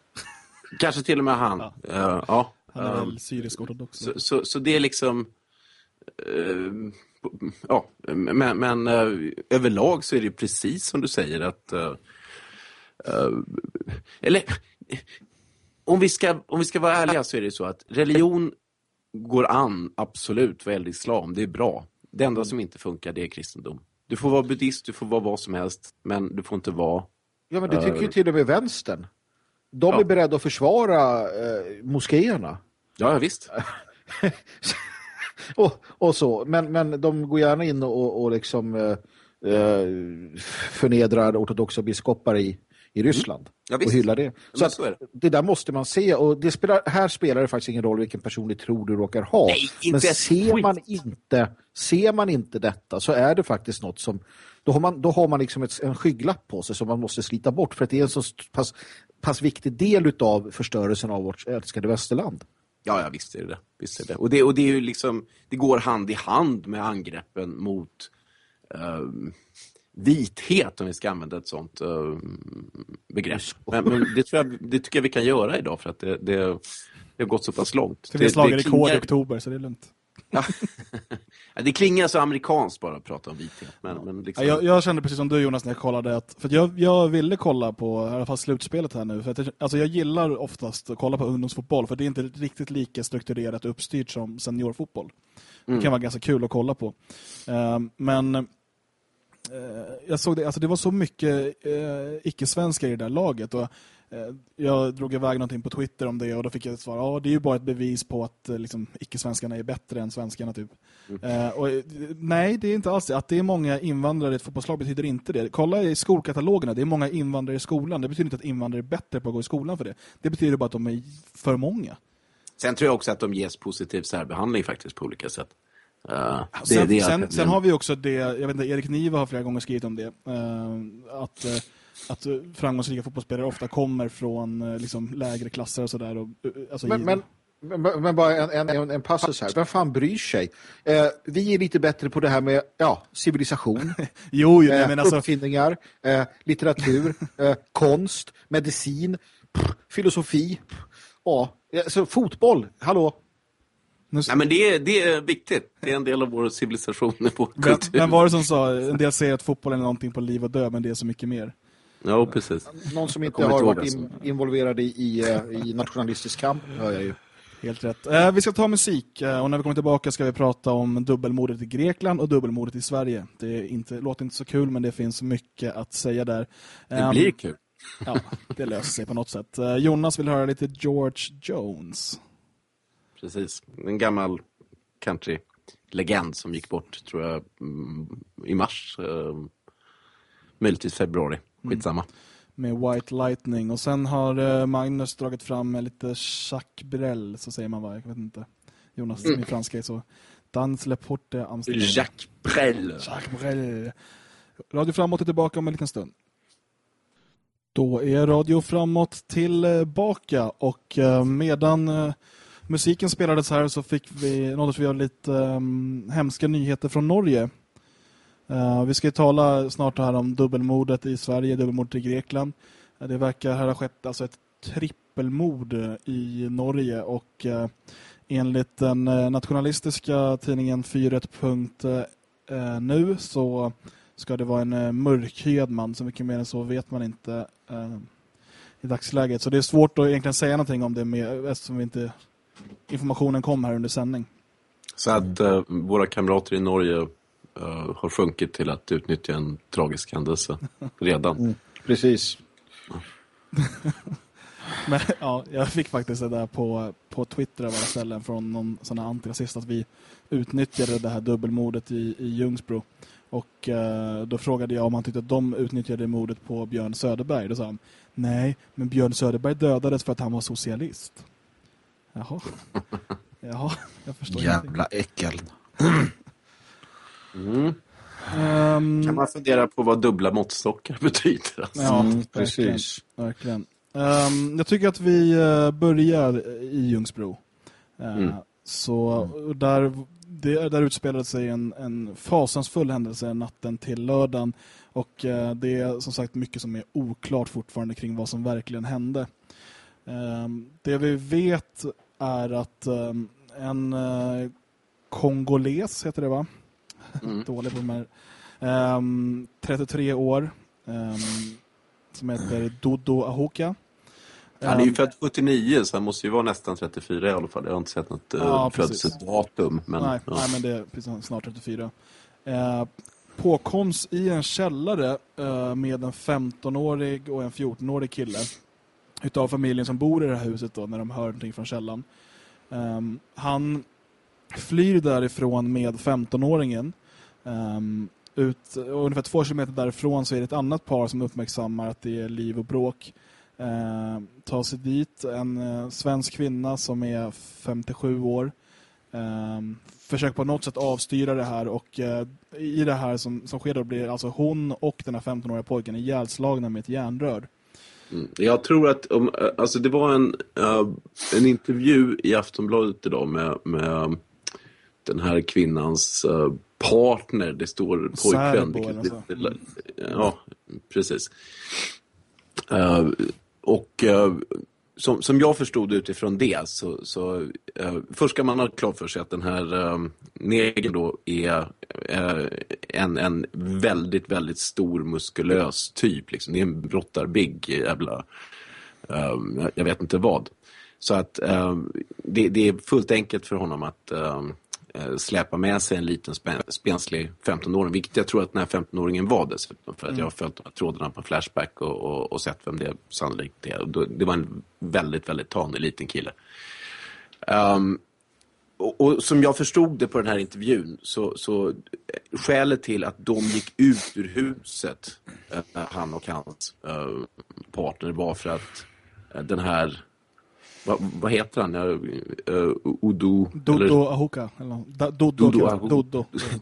Kanske till och med han. Ja. Uh, ja. Han är väl syrisk ortodox. Så, så, så det är liksom uh, ja, men, men uh, överlag så är det precis som du säger att uh, uh, eller om vi ska om vi ska vara ärliga så är det så att religion går an absolut vad gäller islam, det är bra. Det enda som inte funkar, det är kristendom. Du får vara buddhist, du får vara vad som helst, men du får inte vara... Ja, men det tycker uh, ju till och med vänstern. De ja. är beredda att försvara uh, moskéerna. Ja, visst. och, och så. Men, men de går gärna in och, och liksom uh, förnedrar ortodoxa biskopar i, i Ryssland. Mm. Ja, och hyllar det. Så, att, så det. det där måste man se. Och det spelar, här spelar det faktiskt ingen roll vilken personlig tro du råkar ha. Nej, men ser man, inte, ser man inte detta så är det faktiskt något som... Då har man, då har man liksom ett, en skygglapp på sig som man måste slita bort. För att det är en så pass, pass viktig del av förstörelsen av vårt älskade västerland. Ja, ja, visst är det. Visst är det. Och det, och det är ju liksom, det går hand i hand med angreppen mot uh, vithet, om vi ska använda ett sånt uh, begrepp. Men, men det, tror jag, det tycker jag vi kan göra idag, för att det, det, det har gått så pass långt. Så vi har slagit rekord i oktober, så det är lugnt. Ja. Det klingar så amerikanskt bara att prata om vithet. Men, men liksom... jag, jag kände precis som du, Jonas, när jag kollade att, för att jag, jag ville kolla på i alla fall slutspelet här nu, för att jag, alltså jag gillar oftast att kolla på ungdomsfotboll, för det är inte riktigt lika strukturerat och uppstyrt som seniorfotboll. Mm. Det kan vara ganska kul att kolla på. Uh, men uh, jag såg det, alltså det var så mycket uh, icke-svenskar i det där laget, och jag drog iväg någonting på Twitter om det, och då fick jag ett svar, ja, det är ju bara ett bevis på att liksom, icke-svenskarna är bättre än svenskarna typ. Mm. Uh, och, nej, det är inte alls det. Att det är många invandrare i ett fotbollslag betyder inte det. Kolla i skolkatalogerna, det är många invandrare i skolan. Det betyder inte att invandrare är bättre på att gå i skolan för det. Det betyder bara att de är för många. Sen tror jag också att de ges positiv särbehandling faktiskt på olika sätt. Uh, det, sen, det sen, sen har vi också det, jag vet inte, Erik Niva har flera gånger skrivit om det, uh, att uh, att framgångsrika fotbollsspelare ofta kommer från liksom, lägre klasser och sådär. Och, alltså, men, men, men, men bara en, en, en passus här. Vem fan bryr sig? Eh, vi är lite bättre på det här med ja, civilisation, jo, jo, eh, men alltså... uppfinningar, eh, litteratur, eh, konst, medicin, pff, filosofi. Ja, så fotboll, hallå? Nej, men det är, det är viktigt. Det är en del av vår civilisation och kultur. Men, men var det som sa, en del säger att fotboll är någonting på liv och död, men det är så mycket mer. Ja, precis. Någon som inte har varit in, involverad i, i, i nationalistisk kamp, hör jag ju. Helt rätt. Eh, vi ska ta musik eh, och när vi kommer tillbaka ska vi prata om dubbelmordet i Grekland och dubbelmordet i Sverige. Det är inte, låter inte så kul, men det finns mycket att säga där. Det um, blir kul. Ja, det löser sig på något sätt. Eh, Jonas vill höra lite George Jones. Precis. En gammal country-legend som gick bort, tror jag, i mars. Eh, möjligtvis februari. Skitsamma. Mm. Med White Lightning. Och sen har eh, Magnus dragit fram lite Jacques Brel, så säger man va? Jag vet inte. Jonas, mm. min franska är så. Dans le porte Amsterdam. Jacques Brel. Jacques Brel. Radio Framåt är tillbaka om en liten stund. Då är Radio Framåt tillbaka och eh, medan eh, musiken spelades här så fick vi, nåddes vi av lite um, hemska nyheter från Norge. Uh, vi ska tala snart här om dubbelmordet i Sverige, dubbelmordet i Grekland. Uh, det verkar här ha skett alltså ett trippelmord i Norge och uh, enligt den uh, nationalistiska tidningen fyret punkt nu så ska det vara en uh, mörkhyad man, så mycket mer än så vet man inte uh, i dagsläget. Så det är svårt att egentligen säga någonting om det med, eftersom vi inte informationen kom här under sändning. Så att uh, våra kamrater i Norge uh, har sjunkit till att utnyttja en tragisk händelse redan. Mm, precis. Men ja, jag fick faktiskt det där på, på Twitter av alla ställen från någon sån här antirasist att vi utnyttjade det här dubbelmordet i, i Ljungsbro. Och uh, då frågade jag om han tyckte att de utnyttjade mordet på Björn Söderberg. Då sa han, nej, men Björn Söderberg dödades för att han var socialist. Jaha. Jaha, jag förstår. Jävla äckel. Mm. Um, kan man fundera på vad dubbla måttstockar betyder? Alltså. Ja, mm, precis. Verkligen. Um, jag tycker att vi uh, börjar i Ljungsbro. Uh, mm. Så där, det, där utspelade sig en, en fasansfull händelse natten till lördagen. Och uh, det är som sagt mycket som är oklart fortfarande kring vad som verkligen hände. Um, det vi vet är att um, en uh, kongoles heter det va? Mm. Dålig på de här. Um, trettiotre år um, som heter Dodo Ahoka. Han är ju född sjuttionio så han måste ju vara nästan trettiofyra i alla fall. Jag har inte sett något ja, födelsedatum. Men, nej, ja. nej, men det är precis, snart trettiofyra. Uh, påkoms i en källare uh, med en femtonårig och en fjortonårig kille utav familjen som bor i det här huset då, när de hör någonting från källan. Um, han flyr därifrån med femtonåringen. Um, ut, ungefär två kilometer därifrån så är det ett annat par som uppmärksammar att det är liv och bråk. Uh, tar sig dit en uh, svensk kvinna som är femtiosju år. Um, försöker på något sätt avstyra det här och uh, i det här som, som sker då blir alltså hon och den här femtonåriga pojken ihjälslagna med ett järnrör. Mm. Jag tror att om, alltså det var en, uh, en intervju i Aftonbladet idag med, med den här kvinnans uh, partner. Det står pojkvän. Vilket, det, ja, precis. Uh, och uh, som, som jag förstod utifrån det så, så uh, först ska man ha klart för sig att den här uh, negern då är uh, en, en väldigt, väldigt stor muskulös typ. Liksom. Det är en brottarbigg jävla uh, jag vet inte vad. Så att uh, det, det är fullt enkelt för honom att uh, släpa med sig en liten spenslig femtonåring, vilket jag tror att den här femtonåringen var dessutom, för att mm. jag har följt de här trådarna på Flashback och, och, och sett vem det sannolikt är. Och då, det var en väldigt, väldigt tanig liten kille. Um, och, och som jag förstod det på den här intervjun så, så skälet till att de gick ut ur huset, uh, han och hans uh, partner, var för att uh, den här Vad, vad heter han? Uh, uh, Udo Dodo eller... Ahoka. Eller... Da, Dodo. Dodo, Ahoka. Dodo.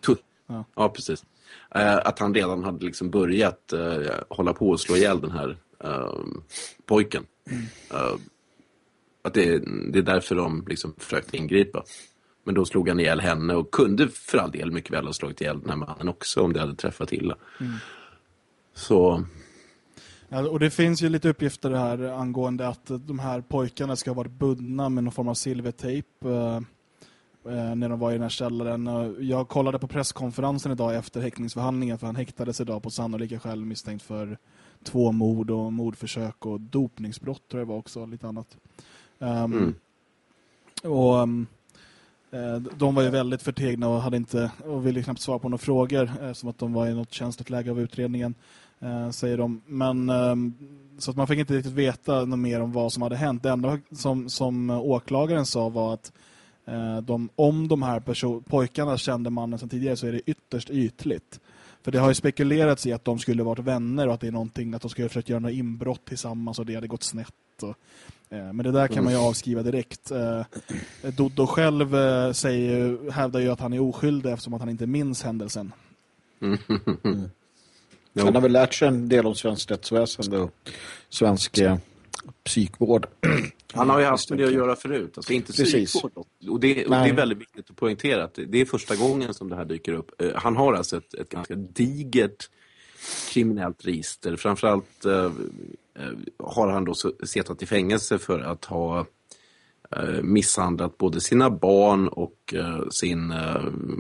Ja, ja precis. Uh, att han redan hade liksom börjat uh, hålla på och slå ihjäl den här uh, pojken. Mm. Uh, att det, det är därför de liksom försökte ingripa. Men då slog han ihjäl henne och kunde för all del mycket väl ha slagit ihjäl den här mannen också om det hade träffat illa. Mm. Så... Ja, och det finns ju lite uppgifter här angående att de här pojkarna ska ha varit bundna med någon form av silvertejp eh, när de var i den här källaren. Jag kollade på presskonferensen idag efter häktningsförhandlingen, för han häktades idag på sannolika skäl misstänkt för två mord och mordförsök och dopningsbrott tror jag var också, lite annat. Um, mm. Och um, de var ju väldigt förtegna och hade inte och ville knappt svara på några frågor eh, som att de var i något känsligt läge av utredningen, eh, säger de. Men eh, så att man fick inte riktigt veta något mer om vad som hade hänt. Det enda som, som åklagaren sa var att eh, de, om de här perso- pojkarna kände mannen sedan tidigare så är det ytterst ytligt. För det har ju spekulerats i att de skulle varit vänner och att det är någonting, att de skulle försöka göra något inbrott tillsammans och det hade gått snett. Och, eh, men det där kan man ju avskriva direkt. Eh, Dodo själv eh, säger, hävdar ju att han är oskyldig eftersom att han inte minns händelsen. Mm. Mm. Han har väl lärt sig en del om svensk rättsväsende och svensk eh, psykvård. Han har ju haft med det att göra förut. Alltså inte psykvård. Och det, och det är väldigt viktigt att poängtera att det är första gången som det här dyker upp. Han har alltså ett, ett ganska digert kriminellt register. Framförallt eh, har han då suttit i fängelse för att ha eh, misshandlat både sina barn och eh, sin eh,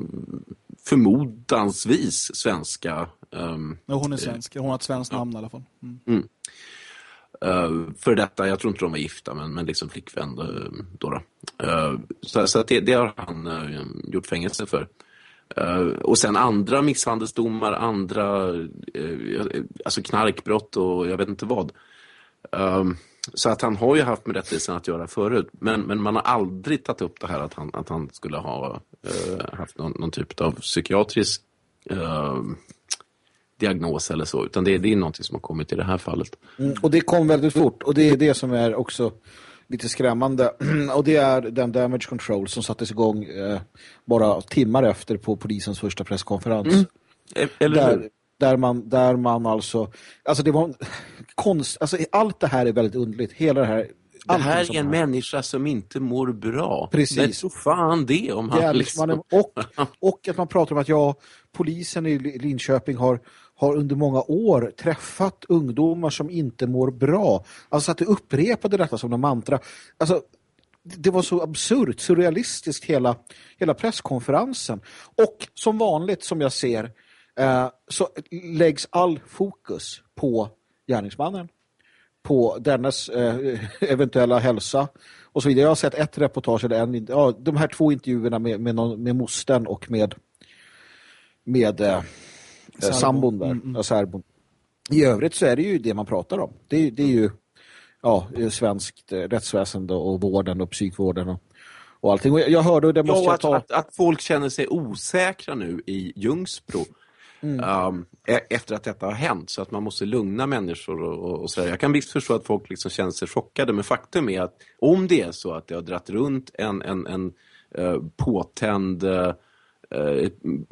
förmodansvis svenska... Eh, ja, hon är svensk. Hon har ett svenskt namn ja. i alla fall. Mm. Mm. Uh, för detta, jag tror inte de var gifta men, men liksom flickvän uh, då, då. Uh, så, så att det, det har han uh, gjort fängelse för uh, och sen andra misshandelsdomar, andra uh, alltså knarkbrott och jag vet inte vad, uh, så att han har ju haft med rättvisan att göra förut, men, men man har aldrig tagit upp det här att han, att han skulle ha uh, haft någon, någon typ av psykiatrisk uh, diagnos eller så, utan det, det är något som har kommit i det här fallet. Mm, och det kom väldigt fort, och det är det som är också lite skrämmande, och det är den damage control som sattes igång eh, bara timmar efter på polisens första presskonferens. Mm. Eller där, där, man, där man alltså alltså det var konst, alltså allt det här är väldigt underligt, hela det här det här är en här. människa som inte mår bra. Precis. Det tror fan det om han det liksom... man, och, och att man pratar om att ja, polisen i Linköping har har under många år träffat ungdomar som inte mår bra. Alltså att det upprepade detta som en mantra. Alltså det var så absurt, surrealistiskt hela, hela presskonferensen. Och som vanligt som jag ser eh, så läggs all fokus på gärningsmannen. På dennes eh, eventuella hälsa och så vidare. Jag har sett ett reportage eller en, ja, de här två intervjuerna med, med, någon, med mostern och med med eh, sambon där, mm, mm. Särbon. I övrigt så är det ju det man pratar om. Det, det är ju ja, svenskt rättsväsende och vården och psykvården och, och allting. Och jag, jag hörde, och det måste ja, jag ta... att, att, att folk känner sig osäkra nu i Ljungsbro mm. um, efter att detta har hänt, så att man måste lugna människor och, och, och sådär. Jag kan visst förstå att folk liksom känner sig chockade, men faktum är att om det är så att det har dratt runt en, en, en uh, påtänd uh, Uh,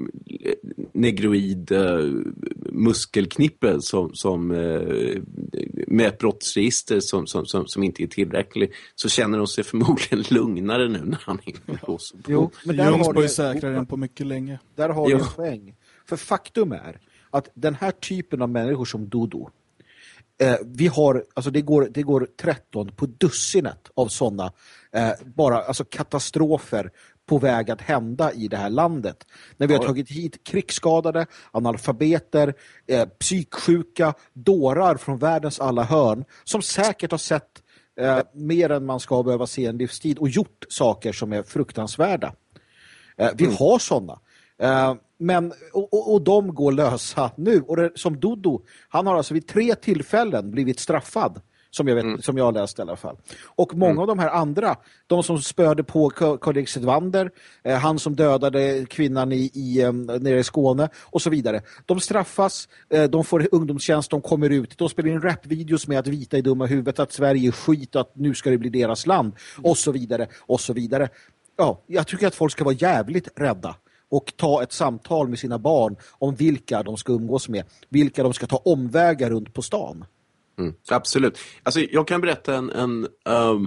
negroid uh, muskelknippe som, som uh, med ett brottsregister som, som, som, som inte är tillräckligt, så känner de sig förmodligen lugnare nu när han är på. Jo, men där har du säkrare än på mycket länge. Där har du en poäng. För faktum är att den här typen av människor som Dodo, eh, vi har, alltså det går, det går tretton på dussinet av sådana eh, bara alltså katastrofer på väg att hända i det här landet. När vi har tagit hit krigsskadade, analfabeter, eh, psyksjuka, dårar från världens alla hörn som säkert har sett eh, mer än man ska behöva se en livstid och gjort saker som är fruktansvärda. Eh, vi mm. har sådana. Eh, men, och, och, och de går lösa nu. Och det, som Dodo, han har alltså vid tre tillfällen blivit straffad. Som jag, vet, mm. som jag har läst i alla fall. Och många mm. av de här andra, de som spörde på Karl-Erik Sedvander, eh, han som dödade kvinnan i, i, eh, nere i Skåne och så vidare. De straffas, eh, de får ungdomstjänst, de kommer ut. De spelar in rapvideos med att vita i dumma huvudet, att Sverige är skit, att nu ska det bli deras land. Och så vidare, och så vidare. Ja, jag tycker att folk ska vara jävligt rädda och ta ett samtal med sina barn om vilka de ska umgås med, vilka de ska ta omvägar runt på stan. Mm, absolut. Alltså, jag kan berätta en, en, um,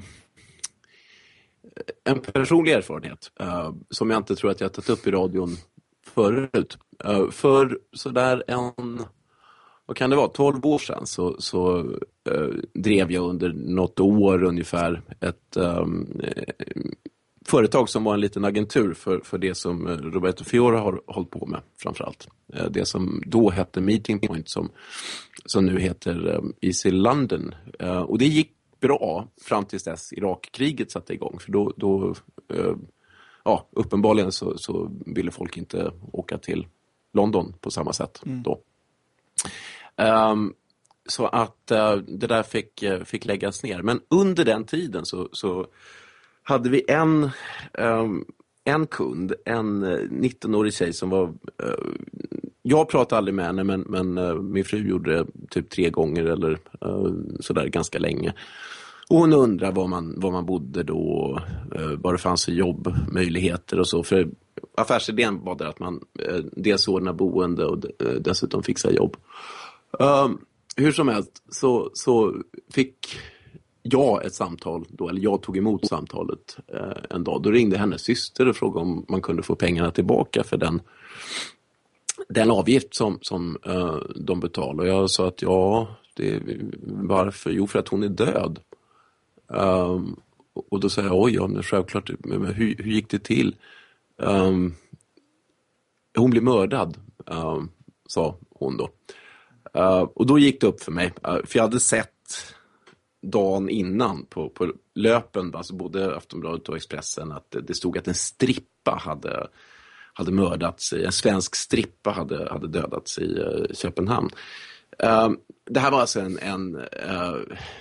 en personlig erfarenhet uh, som jag inte tror att jag har tagit upp i radion förut. Uh, för sådär en, vad kan det vara, tolv år sedan så, så uh, drev jag under något år ungefär ett um, företag som var en liten agentur för, för det som Roberto Fiore har hållit på med framförallt. Det som då hette Meeting Point som, som nu heter Easy London. Och det gick bra fram tills dess Irakkriget satte igång. För då, då ja, uppenbarligen så, så ville folk inte åka till London på samma sätt mm. då. Um, så att uh, det där fick, uh, fick läggas ner. Men under den tiden så... så hade vi en, um, en kund, en nittonårig tjej som var... Uh, jag pratade aldrig med henne, men, men uh, min fru gjorde det typ tre gånger eller uh, sådär ganska länge. Och hon undrade var man, var man bodde då, uh, vad det fanns för jobbmöjligheter och så. För affärsidén var det att man uh, dels ordnar boende och uh, dessutom fixar jobb. Uh, hur som helst så, så fick... jag ett samtal då, eller jag tog emot samtalet eh, en dag. Då ringde hennes syster och frågade om man kunde få pengarna tillbaka för den, den avgift som, som eh, de betalar. Och jag sa att ja, det, varför? Jo, för att hon är död. Um, och då sa jag, oj, ja, men självklart, men hur, hur gick det till? Um, hon blev mördad, um, sa hon då. Uh, och då gick det upp för mig, uh, för jag hade sett dagen innan på, på löpen, alltså både Aftonbladet och Expressen, att det, det stod att en strippa hade, hade mördats, en svensk strippa hade, hade dödats i uh, Köpenhamn. Uh, det här var alltså en, en uh,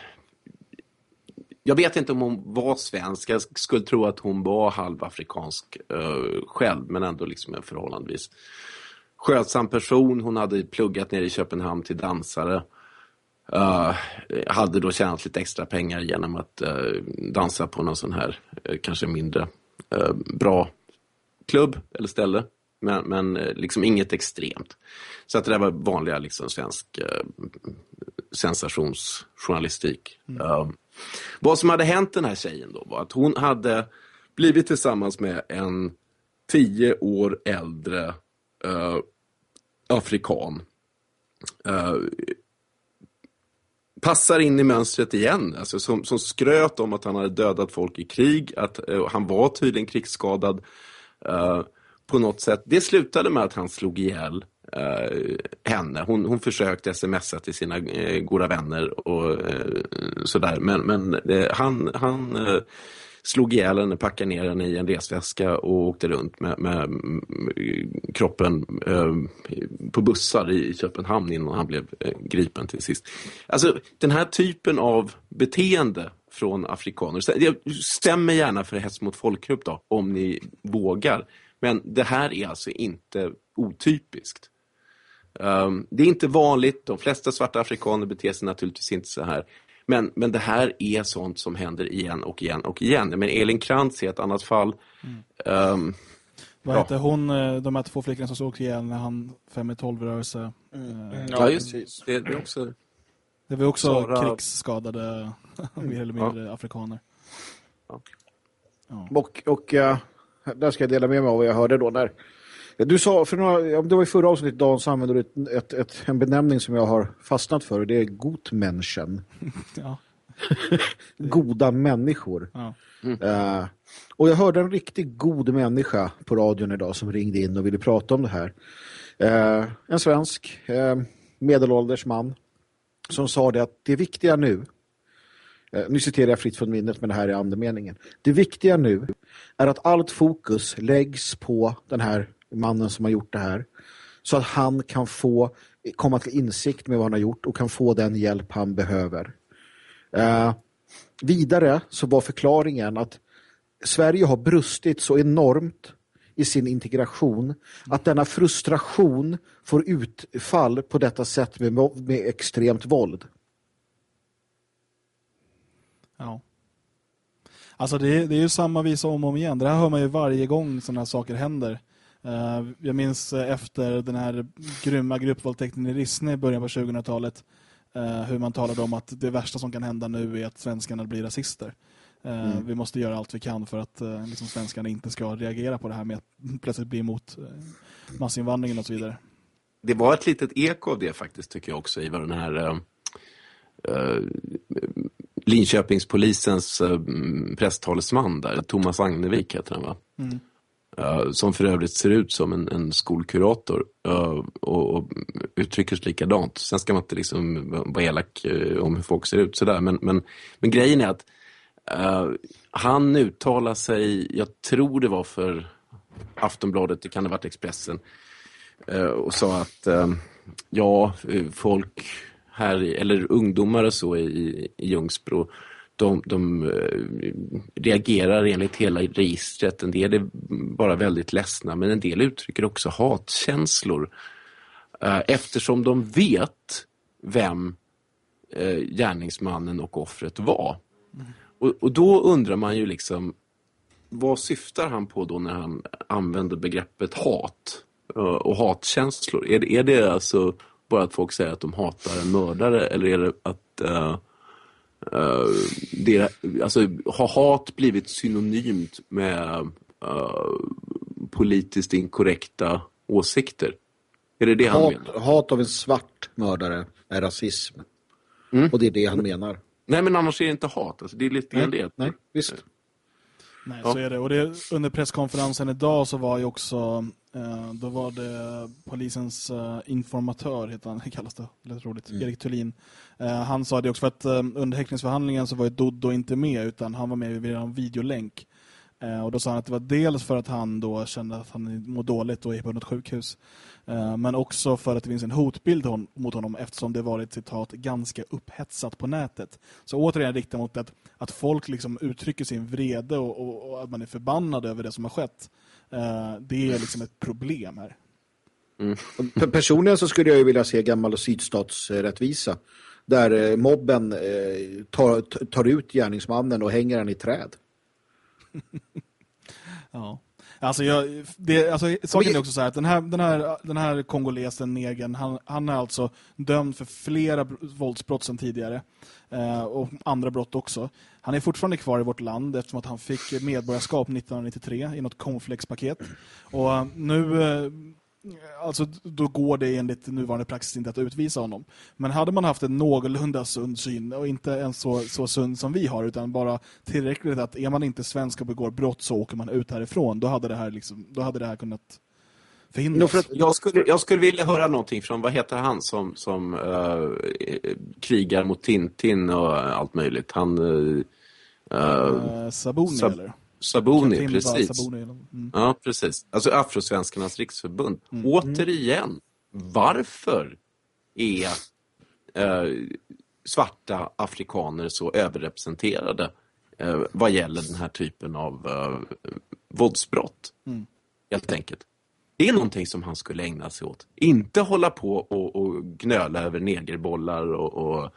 jag vet inte om hon var svensk, jag skulle tro att hon var halvafrikansk uh, själv, men ändå liksom en förhållandevis skötsam person. Hon hade pluggat ner i Köpenhamn till dansare. Uh, hade då tjänat lite extra pengar genom att uh, dansa på någon sån här uh, kanske mindre uh, bra klubb eller ställe, men, men uh, liksom inget extremt. Så att det där var vanliga liksom svensk uh, sensationsjournalistik. Mm. Uh, vad som hade hänt den här tjejen då var att hon hade blivit tillsammans med en tio år äldre uh, afrikan. Uh, passar in i mönstret igen, alltså som, som skröt om att han hade dödat folk i krig, att uh, han var tydligen krigsskadad uh, på något sätt. Det slutade med att han slog ihjäl uh, henne. Hon, hon försökte smsa till sina uh, goda vänner och uh, sådär, men, men uh, han, han uh, slog ihjäl henne, packade ner henne i en resväska och åkte runt med, med, med kroppen eh, på bussar i Köpenhamn innan han blev eh, gripen till sist. Alltså den här typen av beteende från afrikaner, stämmer gärna för hets mot folkgrupp då, om ni vågar. Men det här är alltså inte otypiskt. Um, det är inte vanligt, de flesta svarta afrikaner beter sig naturligtvis inte så här. Men, men det här är sånt som händer igen och igen och igen. Men Elin Krantz är ett annat fall. Mm. Um, Vad ja. heter hon, de här två flickorna som såg ihjäl när han fem i tolv rörelse? Mm. Uh, ja, just det. Det är också, det var också Sara... krigsskadade mer eller mindre ja. afrikaner. Ja. Ja. Och, och uh, där ska jag dela med mig av vad jag hörde då när du sa, för några, det var i förra avsnittet Dan så använde du ett, ett, ett, en benämning som jag har fastnat för, och det är gotmänniskan. Ja. Goda människor. Ja. Mm. Uh, och jag hörde en riktigt god människa på radion idag som ringde in och ville prata om det här. Uh, en svensk uh, medelålders man som sa det att det viktiga nu, uh, nu citerar jag fritt från minnet men det här är andemeningen, det viktiga nu är att allt fokus läggs på den här mannen som har gjort det här, så att han kan få komma till insikt med vad han har gjort och kan få den hjälp han behöver. Uh, vidare så var förklaringen att Sverige har brustit så enormt i sin integration att denna frustration får utfall på detta sätt med, med extremt våld. Ja. Alltså det är, det är ju samma visa om och om igen. Det här hör man ju varje gång sådana här saker händer. Uh, jag minns uh, efter den här grymma gruppvåldtäkten i Rissne i början på tjugohundratalet uh, hur man talade om att det värsta som kan hända nu är att svenskarna blir rasister. Uh, mm. Vi måste göra allt vi kan för att uh, liksom svenskarna inte ska reagera på det här med att plötsligt bli emot uh, massinvandringen och så vidare. Det var ett litet eko av det faktiskt, tycker jag också, i vad den här uh, uh, Linköpingspolisens uh, presstalesman där, Thomas Agnevik heter han, va? Mm. Uh, som för övrigt ser ut som en, en skolkurator uh, och, och uttrycker sig likadant. Sen ska man inte liksom vara elak uh, om hur folk ser ut sådär. Men, men, men grejen är att uh, han uttalar sig, jag tror det var för Aftonbladet, det kan ha varit Expressen, uh, och sa att uh, ja, folk här, eller ungdomar och så i, i Ljungsbro, De, de reagerar enligt hela registret. En del är bara väldigt ledsna, men en del uttrycker också hatkänslor. Eftersom de vet vem gärningsmannen och offret var. Mm. Och, och då undrar man ju liksom, vad syftar han på då när han använder begreppet hat och hatkänslor? Är det, är det alltså bara att folk säger att de hatar en mördare, eller är det att... Uh, Uh, det, alltså, har hat blivit synonymt med uh, politiskt inkorrekta åsikter? Är det det hat, han menar? Hat av en svart mördare är rasism. Mm. Och det är det han menar. Nej, men annars är det inte hat. Alltså, det är lite nej, det. Nej, visst. Nej, ja. Så är det. Och det, under presskonferensen idag så var ju också eh, då var det polisens eh, informatör, heter han, kallas det, lite roligt, mm. Erik Thulin. Eh, han sa det också för att eh, under häktningsförhandlingen så var ju Dodo inte med, utan han var med vid en videolänk. Eh, och då sa han att det var dels för att han då kände att han mår dåligt och är på något sjukhus. Eh, men också för att det finns en hotbild hon, mot honom, eftersom det varit, citat, ganska upphetsat på nätet. Så återigen riktar mot att, att folk liksom uttrycker sin vrede och, och, och att man är förbannad över det som har skett. Eh, det är liksom ett problem här. Mm. Personligen så skulle jag ju vilja se gammal och sydstatsrättvisa. Där eh, mobben eh, tar, tar ut gärningsmannen och hänger den i träd. Ja. Alltså, jag, det, alltså saken är också så här att den här, den här, den här kongolesen negern, han, han är alltså dömd för flera våldsbrott sedan tidigare eh, och andra brott också. Han är fortfarande kvar i vårt land eftersom att han fick medborgarskap nittonhundranittiotre i något konflexpaket. Och nu... Eh, Alltså då går det enligt nuvarande praxis inte att utvisa honom. Men hade man haft en någorlunda sund syn och inte en så, så sund som vi har, utan bara tillräckligt att är man inte svensk och begår brott så åker man ut härifrån, då hade det här, liksom, då hade det här kunnat förhindras. För att jag, skulle, jag skulle vilja höra någonting från, vad heter han som, som uh, krigar mot Tintin och allt möjligt? Han... Uh, uh, Sabuni Sab- eller? Sabuni, Katimba, precis. Sabuni, mm. Ja, precis. Alltså Afrosvenskarnas riksförbund. Mm. Återigen, varför är eh, svarta afrikaner så överrepresenterade eh, vad gäller den här typen av eh, våldsbrott? Mm. Helt enkelt. Det är någonting som han skulle ägna sig åt. Inte hålla på och, och gnöla över negerbollar och... och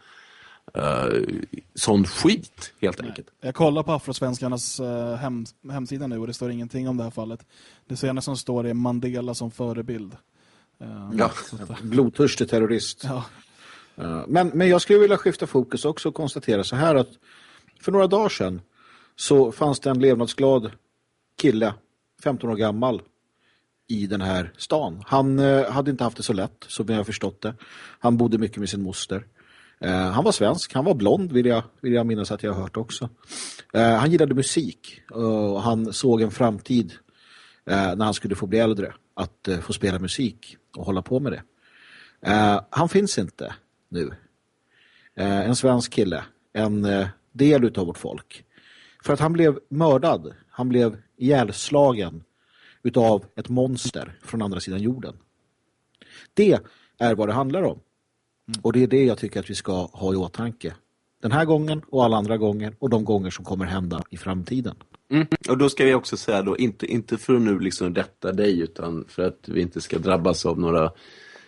Uh, sån skit, helt enkelt. Jag kollar på Afrosvenskarnas uh, hem, hemsida nu och det står ingenting om det här fallet. Det senaste som står är Mandela som förebild. Uh, ja, blodtörstig terrorist. Ja. Uh, men, men jag skulle vilja skifta fokus också och konstatera så här att för några dagar sedan så fanns det en levnadsglad kille, femton år gammal, i den här stan. Han uh, hade inte haft det så lätt, som jag har förstått det. Han bodde mycket med sin moster. Uh, han var svensk, han var blond vill jag, vill jag minnas att jag har hört också. Uh, han gillade musik och uh, han såg en framtid uh, när han skulle få bli äldre att uh, få spela musik och hålla på med det. Uh, han finns inte nu. Uh, en svensk kille, en uh, del utav vårt folk. För att han blev mördad, han blev ihjälslagen utav ett monster från andra sidan jorden. Det är vad det handlar om. Mm. Och det är det jag tycker att vi ska ha i åtanke. Den här gången och alla andra gånger och de gånger som kommer hända i framtiden. Mm. Och då ska vi också säga då, inte, inte för att nu liksom rätta dig utan för att vi inte ska drabbas av några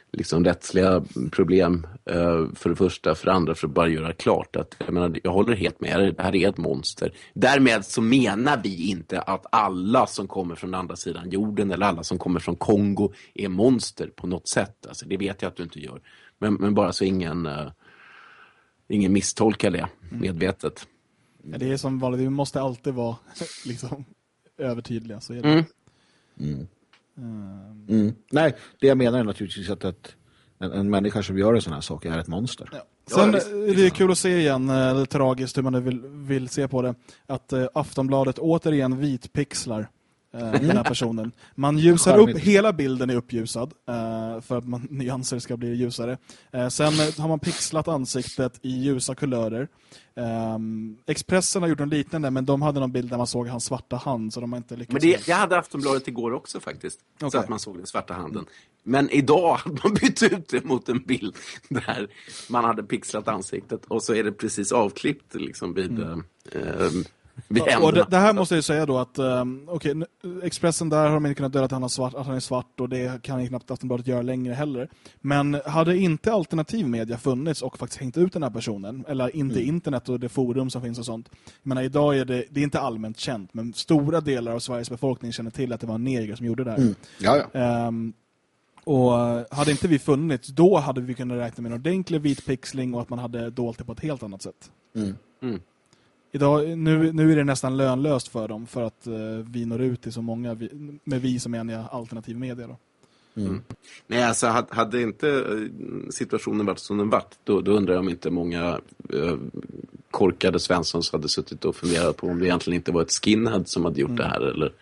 liksom rättsliga problem eh, för det första, för det andra för att bara göra klart att jag, menar, jag håller helt med, det här är ett monster. Därmed så menar vi inte att alla som kommer från andra sidan jorden eller alla som kommer från Kongo är monster på något sätt. Alltså, det vet jag att du inte gör. Men, men bara så ingen, uh, ingen misstolkar det medvetet. Ja, det är som vanligt, vi måste alltid vara liksom övertydliga. Så är det. Mm. Mm. Mm. Mm. Nej, det jag menar är naturligtvis att ett, en, en människa som gör en sån här sak är ett monster. Ja. Sen är det kul att se igen, eller tragiskt hur man nu vill, vill se på det, att eh, Aftonbladet återigen vitpixlar eh, mm. den här personen. Man ljusar upp, hela bilden är uppljusad eh, för att man, nyanser ska bli ljusare. Eh, sen har man pixlat ansiktet i ljusa kulörer. Eh, Expressen har gjort en liknande, men de hade någon bild där man såg hans svarta hand, så de har inte lyckats. Men det, jag hade Aftonbladet igår också faktiskt, okay. Så att man såg den svarta handen. Men idag hade man bytt ut det mot en bild där man hade pixlat ansiktet och så är det precis avklippt liksom vid, mm. eh, vid ja, och det, det här måste jag ju säga då att um, okay, Expressen där har de inte kunnat döda att han, har svart, att han är svart, och det kan ju knappt Aftonbladet göra längre heller. Men hade inte alternativ media funnits och faktiskt hängt ut den här personen, eller inte mm. internet och det forum som finns och sånt. Jag menar, idag är det, det är inte allmänt känt, men stora delar av Sveriges befolkning känner till att det var en neger som gjorde det här. Mm. Ja, ja. Um, Och hade inte vi funnits, då hade vi kunnat räkna med en ordentlig vitpixling och att man hade dolt det på ett helt annat sätt. Mm. Mm. Idag, nu, nu är det nästan lönlöst för dem för att uh, vi når ut till så många, vi, med vi som menar alternativ media då. Mm. Mm. Nej, alltså hade, hade inte situationen varit som den varit, då, då undrar jag om inte många uh, korkade Svenssons hade suttit och funderat på om det egentligen inte var ett skinhead som hade gjort mm. det här, eller...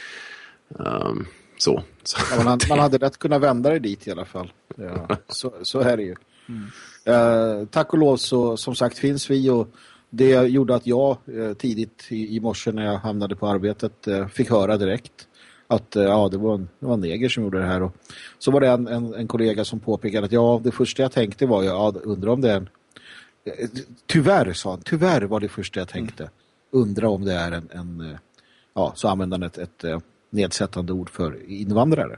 Um, Så. så. Ja, man, man hade rätt kunna vända det dit i alla fall. Ja, så, så är det ju. Mm. Eh, tack och lov så som sagt finns vi, och det gjorde att jag eh, tidigt i, i morse när jag hamnade på arbetet eh, fick höra direkt att eh, ja, det, var en, det var en neger som gjorde det här. Och så var det en, en, en kollega som påpekade att ja, det första jag tänkte var ja, undrar om det är en... Eh, tyvärr, sa han. Tyvärr var det första jag tänkte. Mm. Undra om det är en... en ja, så använder han ett... ett, ett nedsättande ord för invandrare.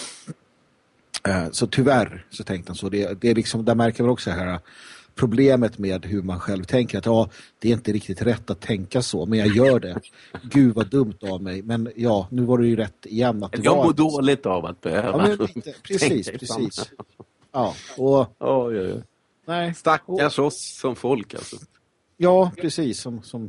Så tyvärr så tänkte han så. Det, det är liksom, där märker man också här problemet med hur man själv tänker. Att ja, det är inte riktigt rätt att tänka så, men jag gör det. Gud vad dumt av mig. Men ja, nu var det ju rätt igen. Att det jag var mår dåligt av att behöva. Ja, men inte, precis, precis. Ja, och... Oj, oj, oj. Nej. Stackars och, oss som folk alltså. Ja, precis. Som, som...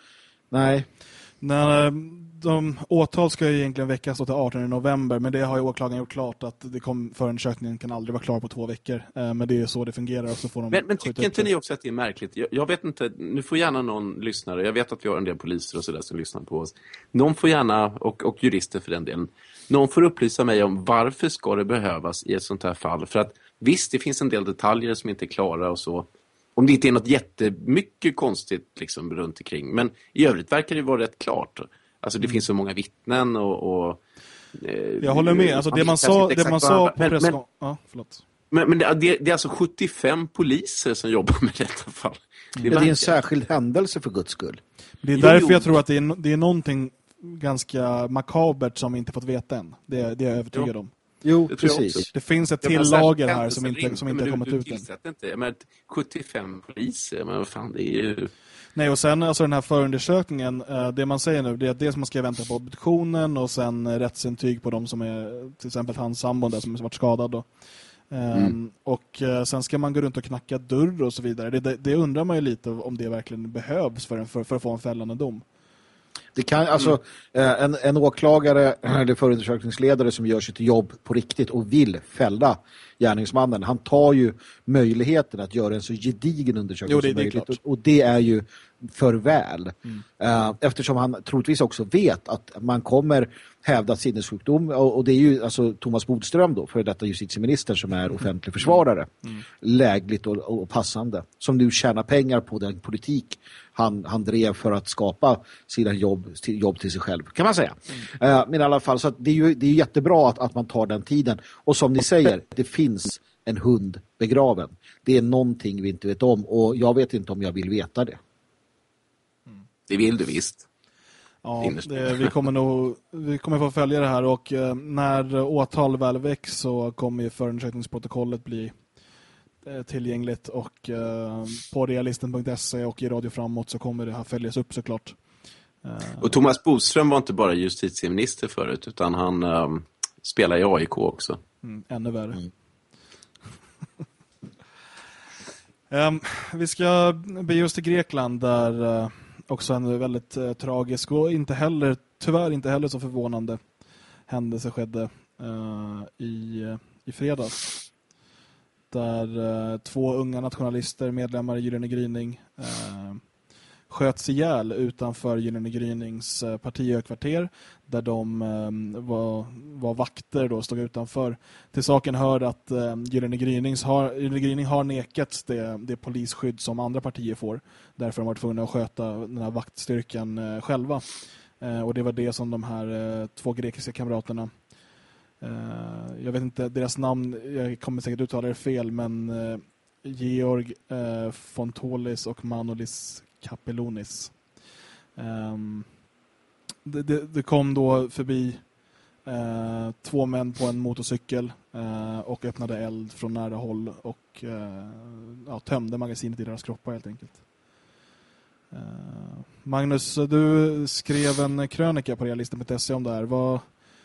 Nej. Nej, de åtal ska ju egentligen väckas till artonde november, men det har ju åklagaren gjort klart att det kom, förundersökningen kan aldrig vara klar på två veckor. Men det är så det fungerar, och så får de. Men, men tycker inte ni också att det är märkligt? Jag, jag vet inte, nu får gärna någon lyssnare, jag vet att vi har en del poliser och sådär som lyssnar på oss. Någon får gärna, och, och jurister för den delen, någon får upplysa mig om varför ska det behövas i ett sånt här fall. För att visst, det finns en del detaljer som inte är klara och så. Om det inte är något jättemycket konstigt liksom runt omkring. Men i övrigt verkar det vara rätt klart. Alltså det mm. finns så många vittnen och... och eh, jag håller med. Alltså det man sa, det man sa på press... Men, ja, förlåt. Men, men det, det är alltså sjuttiofem poliser som jobbar med detta fall. Det, mm. det är en särskild händelse för Guds skull. Det är därför jo, jo. jag tror att det är, det är någonting ganska makabert som vi inte fått veta än. Det, det är jag övertygad jo. om. Jo, det precis. Det finns ett till lager här som inte, som inte har kommit ut än. Inte. Men sjuttiofem poliser, men vad fan, det är ju... Nej, och sen alltså den här förundersökningen, det man säger nu, det är att dels man ska vänta på obduktionen och sen rättsintyg på de som är, till exempel hans sambon där som har varit skadad då. Mm. Um, och uh, sen ska man gå runt och knacka dörr och så vidare. Det, det, det undrar man ju lite om det verkligen behövs för, en, för, för att få en fällande dom. Det kan, alltså, mm. en, en åklagare eller förundersökningsledare som gör sitt jobb på riktigt och vill fälla gärningsmannen, han tar ju möjligheten att göra en så gedigen undersökning jo, det, som det möjligt. Och, och det är ju för väl. Mm. Uh, eftersom han troligtvis också vet att man kommer hävda sinnessjukdom, och, och det är ju alltså Thomas Bodström då, för detta justitieminister som är offentlig försvarare. Mm. Lägligt och, och passande. Som nu tjänar pengar på den politik han, han drev för att skapa sina jobb till, jobb till sig själv, kan man säga. Mm. Uh, men i alla fall, så att det är ju det är jättebra att, att man tar den tiden. Och som ni säger, det finns en hund begraven. Det är någonting vi inte vet om, och jag vet inte om jag vill veta det. Det vill du visst. Ja, det, vi kommer nog vi kommer få följa det här, och eh, när åtal väl väcks så kommer ju förundersökningsprotokollet bli eh, tillgängligt, och eh, på realisten punkt se och i Radio Framåt så kommer det här följas upp såklart. Eh, och Thomas Bodström var inte bara justitieminister förut, utan han eh, spelar i A I K också. Mm, ännu värre. Mm. um, vi ska bege oss till Grekland, där uh, också en väldigt uh, tragisk och inte heller, tyvärr inte heller så förvånande händelse skedde uh, i, uh, i fredags. Där uh, två unga nationalister, medlemmar i Gyllene Gryning, uh, sköts ihjäl utanför Gyllene Grynings uh, partihögkvarter, där de um, var, var vakter då, stod utanför. Till saken hör att um, Gyllene Grynings har, Gyllene Gryning har nekats det, det polisskydd som andra partier får. Därför har de varit tvungna att sköta den här vaktstyrkan uh, själva. Uh, och det var det som de här uh, två grekiska kamraterna, uh, jag vet inte deras namn, jag kommer säkert uttala det fel, men uh, Georg uh, Fontolis och Manolis Kapelonis. Um, det, det, det kom då förbi uh, två män på en motorcykel uh, och öppnade eld från nära håll och uh, ja, tömde magasinet i deras kroppar helt enkelt. Uh, Magnus, du skrev en krönika på realisten punkt se om det här. Vad,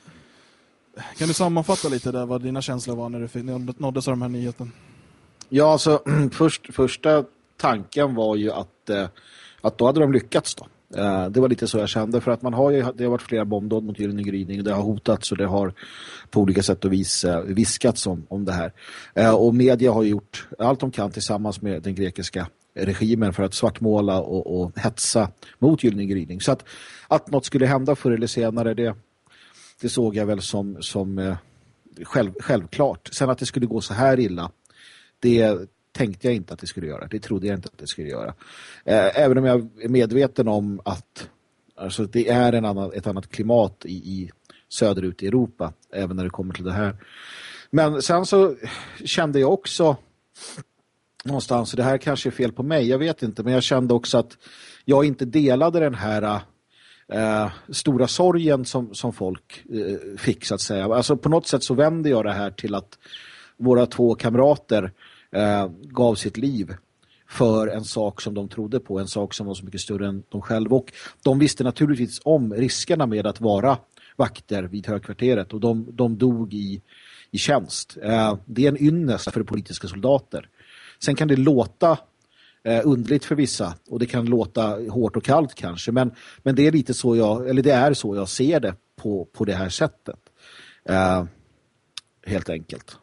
kan du sammanfatta lite där vad dina känslor var när du nåddes av de här nyheten? Ja, alltså först, första tanken var ju att, eh, att då hade de lyckats då. Eh, det var lite så jag kände, för att man har ju, det har varit flera bombdåd mot Gyllene Gryning, det har hotats och det har på olika sätt och vis eh, viskats om, om det här. Eh, och media har gjort allt de kan tillsammans med den grekiska regimen för att svartmåla och, och hetsa mot Gyllene Gryning. Så att, att något skulle hända förr eller senare, det, det såg jag väl som, som eh, själv, självklart. Sen att det skulle gå så här illa, det tänkte jag inte att det skulle göra. Det trodde jag inte att det skulle göra. Eh, även om jag är medveten om att alltså, det är en annan, ett annat klimat i, i söderut i Europa, även när det kommer till det här. Men sen så kände jag också någonstans, det här kanske är fel på mig, jag vet inte, men jag kände också att jag inte delade den här eh, stora sorgen som, som folk eh, fick, så att säga. Alltså på något sätt så vände jag det här till att våra två kamrater eh, gav sitt liv för en sak som de trodde på, en sak som var så mycket större än de själva, och de visste naturligtvis om riskerna med att vara vakter vid högkvarteret, och de, de dog i, i tjänst. Eh, det är en ynnest för politiska soldater. Sen kan det låta eh, underligt för vissa, och det kan låta hårt och kallt kanske, men, men det är lite så jag, eller det är så jag ser det på, på det här sättet. Eh, helt enkelt.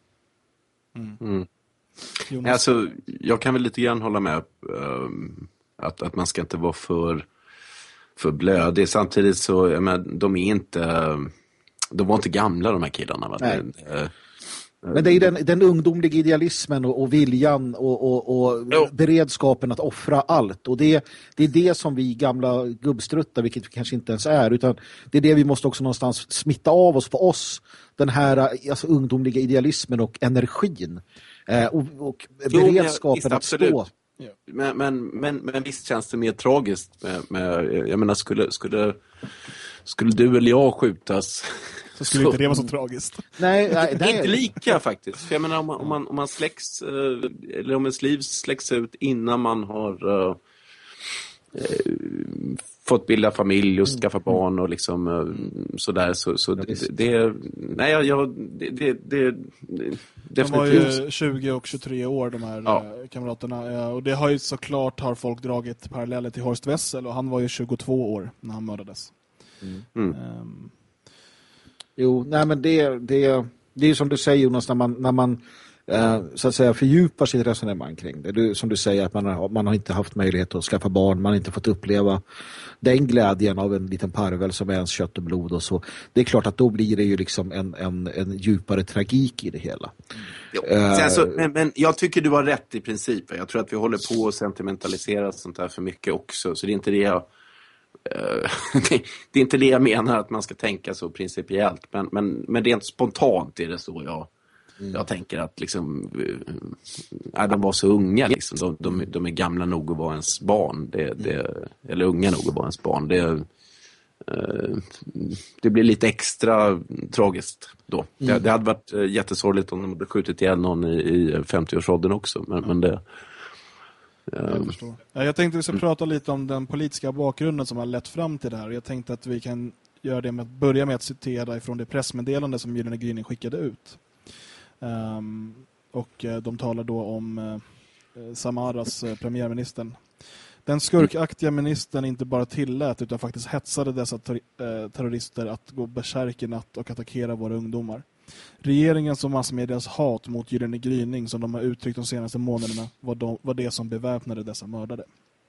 Mm. Mm. Alltså, jag kan väl lite grann hålla med um, att, att man ska inte vara för, för blödig. Samtidigt så, jag menar, de är inte de var inte gamla, de här killarna, va? Nej. Det, uh, Men det är den, den ungdomliga idealismen och, och viljan och, och, och beredskapen att offra allt. Och det, det är det som vi gamla gubbstruttar, vilket vi kanske inte ens är, utan det är det vi måste också någonstans smitta av oss på oss. Den här alltså, ungdomliga idealismen och energin. Eh, och, och beredskapen jo, men, visst, att stå. Men, men, men, men visst känns det mer tragiskt med, med, jag menar, skulle, skulle, skulle du eller jag skjutas... Så skulle så, inte det vara så tragiskt. Nej, nej, nej. Inte lika faktiskt. För jag menar, om man, om man, om man släcks, eller om ens liv släcks ut innan man har uh, uh, fått bilda familj och skaffa barn och liksom uh, sådär. Så, så det, det, nej, jag, det, det, det, det de var ju tjugo och tjugotre år, de här ja. kamraterna. Och det har ju såklart har folk dragit paralleller till Horst Wessel, och han var ju tjugotvå år när han mördades. Mm. Um, Jo, nej men det, det, det är som du säger, Jonas, när man, när man eh, så att säga fördjupar sitt resonemang kring det. Du, som du säger, att man har, man har inte haft möjlighet att skaffa barn, man har inte fått uppleva den glädjen av en liten parvel som är ens kött och blod och så. Det är klart att då blir det ju liksom en, en, en djupare tragik i det hela. Jo, uh, alltså, men, men jag tycker du har rätt i princip. Jag tror att vi håller på att sentimentalisera sånt här för mycket också, så det är inte det jag det är inte det jag menar, att man ska tänka så principiellt, men, men, men rent spontant är det så jag, mm. jag tänker att liksom, äh, de var så unga liksom. de, de, de är gamla nog att vara ens barn, det, det, eller unga nog att vara ens barn, det, eh, det blir lite extra tragiskt då. Mm. Det, det hade varit eh, jättesorgligt om de hade skjutit ihjäl någon i, i femtio-årsåldern också. Men, mm. men det... Jag, förstår. Jag tänkte att vi ska prata lite om den politiska bakgrunden som har lett fram till det här. Jag tänkte att vi kan göra det med att börja med att citera ifrån det pressmeddelande som Gyllene Gryning skickade ut. Um, och de talar då om uh, Samaras uh, premiärministern. Den skurkaktiga ministern inte bara tillät utan faktiskt hetsade dessa ter- uh, terrorister att gå berserk i natt och attackera våra ungdomar. Regeringens och massmedias hat mot Gyllene Gryning som de har uttryckt de senaste månaderna var, de, var det som beväpnade dessa mördare.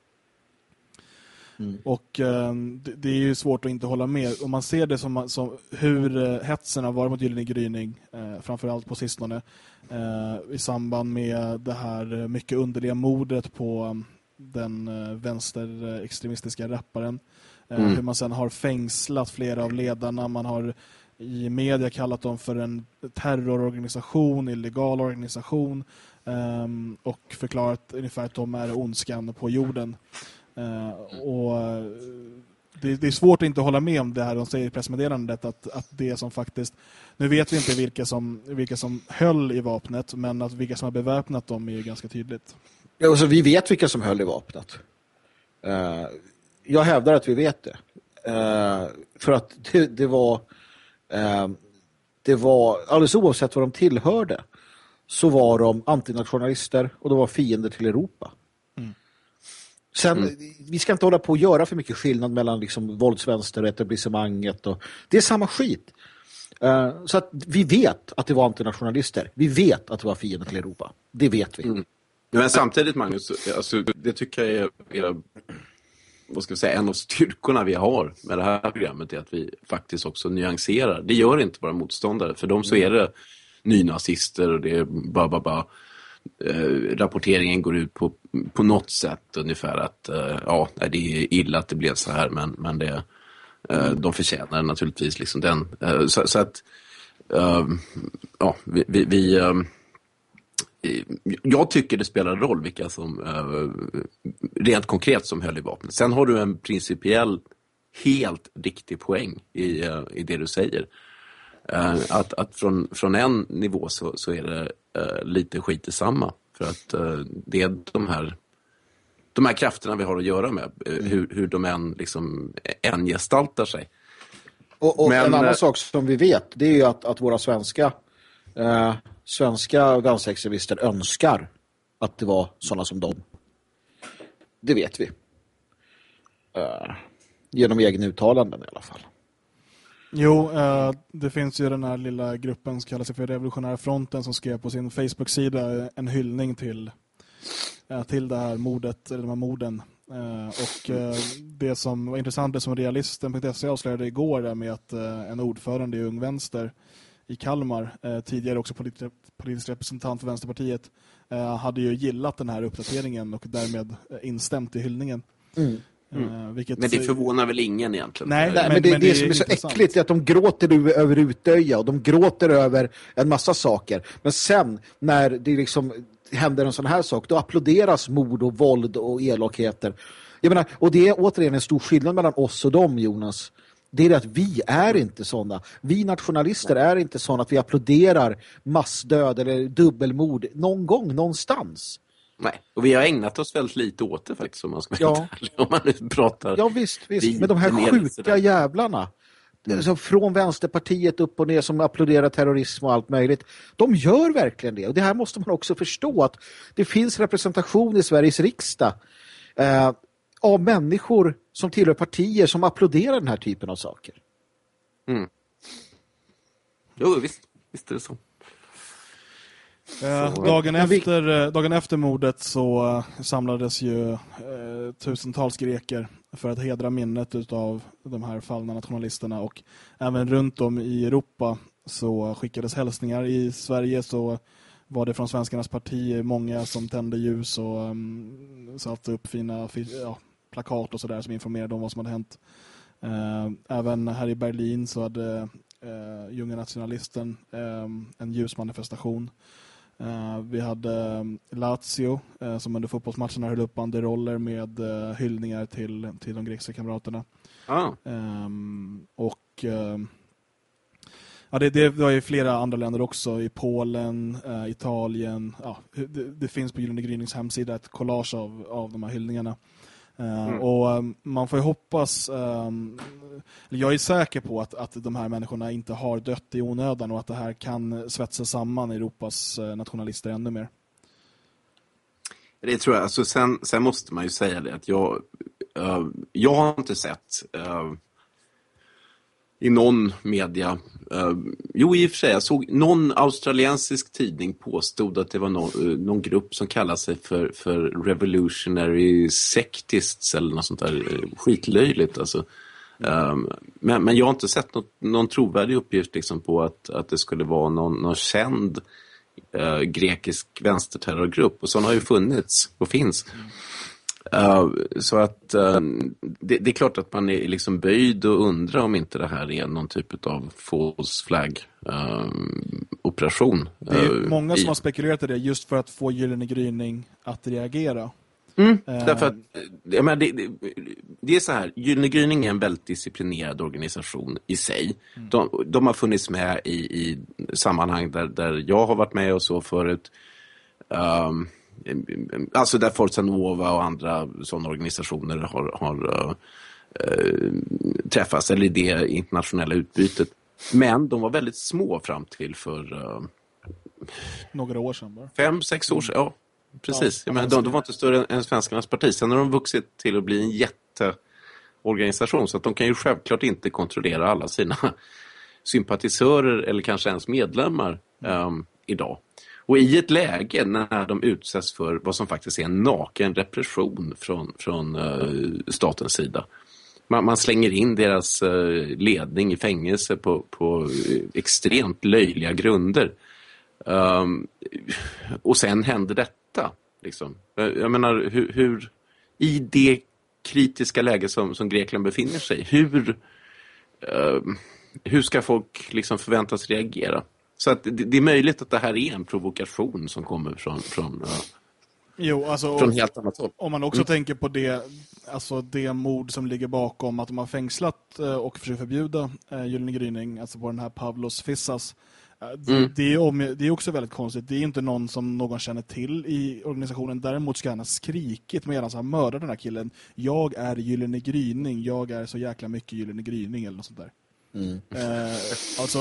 Mm. Och eh, det, det är ju svårt att inte hålla med. Om man ser det som, som hur eh, hetsen har varit mot Gyllene Gryning, eh, framförallt på sistone, eh, i samband med det här mycket underliga mordet på um, den eh, vänsterextremistiska rapparen. Eh, mm. Hur man sedan har fängslat flera av ledarna. Man har i media kallat dem för en terrororganisation, illegal organisation um, och förklarat ungefär att de är ondskan på jorden. Uh, och det, det är svårt att inte hålla med om det här de säger i pressmeddelandet att, att det som faktiskt, nu vet vi inte vilka som, vilka som höll i vapnet, men att vilka som har beväpnat dem är ganska tydligt. Ja, alltså, vi vet vilka som höll i vapnet. Uh, jag hävdar att vi vet det. Uh, för att det, det var uh, det var, alldeles oavsett vad de tillhörde, så var de antinationalister och de var fiender till Europa. Sen, mm. vi ska inte hålla på att göra för mycket skillnad mellan liksom våldsvänster och etablissemanget. Och, det är samma skit. Uh, så att vi vet att det var antinationalister. Vi vet att det var fiender till Europa. Det vet vi. Mm. Men samtidigt, Magnus, alltså, det tycker jag är, är vad ska vi säga, en av styrkorna vi har med det här programmet är att vi faktiskt också nyanserar. Det gör inte bara motståndare. För dem så är det nynazister och det är bara, bara, bara Uh, rapporteringen går ut på, på något sätt ungefär att uh, ja, det är illa att det blev så här, men, men det, uh, de förtjänar naturligtvis liksom den. Uh, så, så att uh, ja, vi, vi, vi uh, jag tycker det spelar roll vilka som uh, rent konkret som höll i vapnet. Sen har du en principiell helt riktig poäng i, uh, i det du säger. Uh, att, att från, från en nivå så, så är det uh, lite skit i samma. För att uh, det är de här, de här krafterna vi har att göra med. Uh, hur, hur de än, liksom, än gestaltar sig. Och, och Men, en annan uh, sak som vi vet, det är ju att, att våra svenska uh, svenska vänsterextremister önskar att det var sådana som dem. Det vet vi. Uh, genom egen uttalanden i alla fall. Jo, eh, det finns ju den här lilla gruppen som kallar sig för Revolutionära fronten som skrev på sin Facebook-sida en hyllning till, eh, till det här mordet, eller de här morden. Eh, och eh, det som var intressant, det som realisten punkt se avslöjade igår är med att eh, en ordförande i Ung Vänster i Kalmar, eh, tidigare också polit- politisk representant för Vänsterpartiet, eh, hade ju gillat den här uppdateringen och därmed eh, instämt i hyllningen. Mm. Mm. Vilket... Men det förvånar väl ingen egentligen? Nej, Nej men, men det, men det, det som är så intressant. Äckligt är att de gråter över Utöja och de gråter över en massa saker. Men sen när det liksom händer en sån här sak, då applåderas mord och våld och elakheter. Jag menar, och det är återigen en stor skillnad mellan oss och dem, Jonas. Det är det att vi är inte sådana. Vi nationalister är inte sådana att vi applåderar massdöd eller dubbelmord någon gång, någonstans. Nej, och vi har ägnat oss väldigt lite åt det faktiskt, om man ska vara ja. ärlig, om man nu pratar. Ja visst, visst. Men de här sjuka jävlarna, mm. alltså från Vänsterpartiet upp och ner som applåderar terrorism och allt möjligt, de gör verkligen det. Och det här måste man också förstå, att det finns representation i Sveriges riksdag eh, av människor som tillhör partier som applåderar den här typen av saker. Mm. Jo, visst, visst är det så. Eh, dagen, efter, dagen efter mordet så uh, samlades ju uh, tusentals greker för att hedra minnet av de här fallna nationalisterna, och även runt om i Europa så skickades hälsningar. I Sverige så var det från Svenskarnas parti många som tände ljus och um, satte upp fina ja, plakat och sådär som informerade om vad som hade hänt. Uh, även här i Berlin så hade uh, Junge Nationalisten uh, en ljusmanifestation. Uh, vi hade Lazio uh, som under fotbollsmatcherna höll upp banderoller med uh, hyllningar till, till de grekiska kamraterna. Ah. Um, och uh, ja, det, det var ju flera andra länder också, i Polen, uh, Italien. Ja, det, det finns på Gyllene Grynings hemsida ett collage av, av de här hyllningarna. Uh, mm. Och um, man får ju hoppas, um, jag är säker på att, att de här människorna inte har dött i onödan och att det här kan svetsa samman Europas uh, nationalister ännu mer. Det tror jag. Alltså sen, sen måste man ju säga det att jag, uh, jag har inte sett uh, i någon media, uh, jo i och för sig, jag såg någon australiensisk tidning påstod att det var någon, uh, någon grupp som kallar sig för, för Revolutionary Sectists eller något sånt där uh, skitlöjligt alltså. Um, men, men jag har inte sett något, någon trovärdig uppgift liksom på att, att det skulle vara någon, någon känd uh, grekisk vänsterterrorgrupp, och sån har ju funnits och finns. Uh, så att uh, det, det är klart att man är liksom böjd och undrar om inte det här är någon typ av false flag uh, operation. Det är uh, många som i... har spekulerat i det just för att få Gyllene Gryning att reagera. Mm, uh, därför att jag menar, det, det, det är så här, Gyllene Gryning är en väldigt disciplinerad organisation i sig. Mm. De, de har funnits med i, i sammanhang där, där jag har varit med och så förut. Um, Alltså där Forza Nova och andra sådana organisationer har, har äh, träffats, eller i det internationella utbytet. Men de var väldigt små fram till för äh, några år sedan bara. Fem, sex år sedan, ja. Precis. Ja, men de, de var inte större än Svenskarnas parti. Sen har de vuxit till att bli en jätteorganisation, så att de kan ju självklart inte kontrollera alla sina sympatisörer eller kanske ens medlemmar ähm, idag. Och i ett läge när de utsätts för vad som faktiskt är en naken repression från, från uh, statens sida. Man, man slänger in deras uh, ledning i fängelse på, på uh, extremt löjliga grunder. Um, och sen händer detta. Liksom. Jag menar, hur, hur i det kritiska läge som, som Grekland befinner sig, hur, uh, hur ska folk liksom förväntas reagera? Så att det, det är möjligt att det här är en provokation som kommer från, från, uh, jo, alltså, från helt annat håll. Om man också mm. tänker tänker på det, alltså det mord som ligger bakom att de har fängslat uh, och försöker förbjuda uh, Gyllene Gryning, alltså på den här Pavlos Fissas. Uh, det, mm. det, är om, det är också väldigt konstigt. Det är inte någon som någon känner till i organisationen. Däremot ska han ha skrikit medan han mördar den här killen. Jag är Gyllene Gryning. Jag är så jäkla mycket Gyllene Gryning eller något sånt där. Mm. Uh, alltså...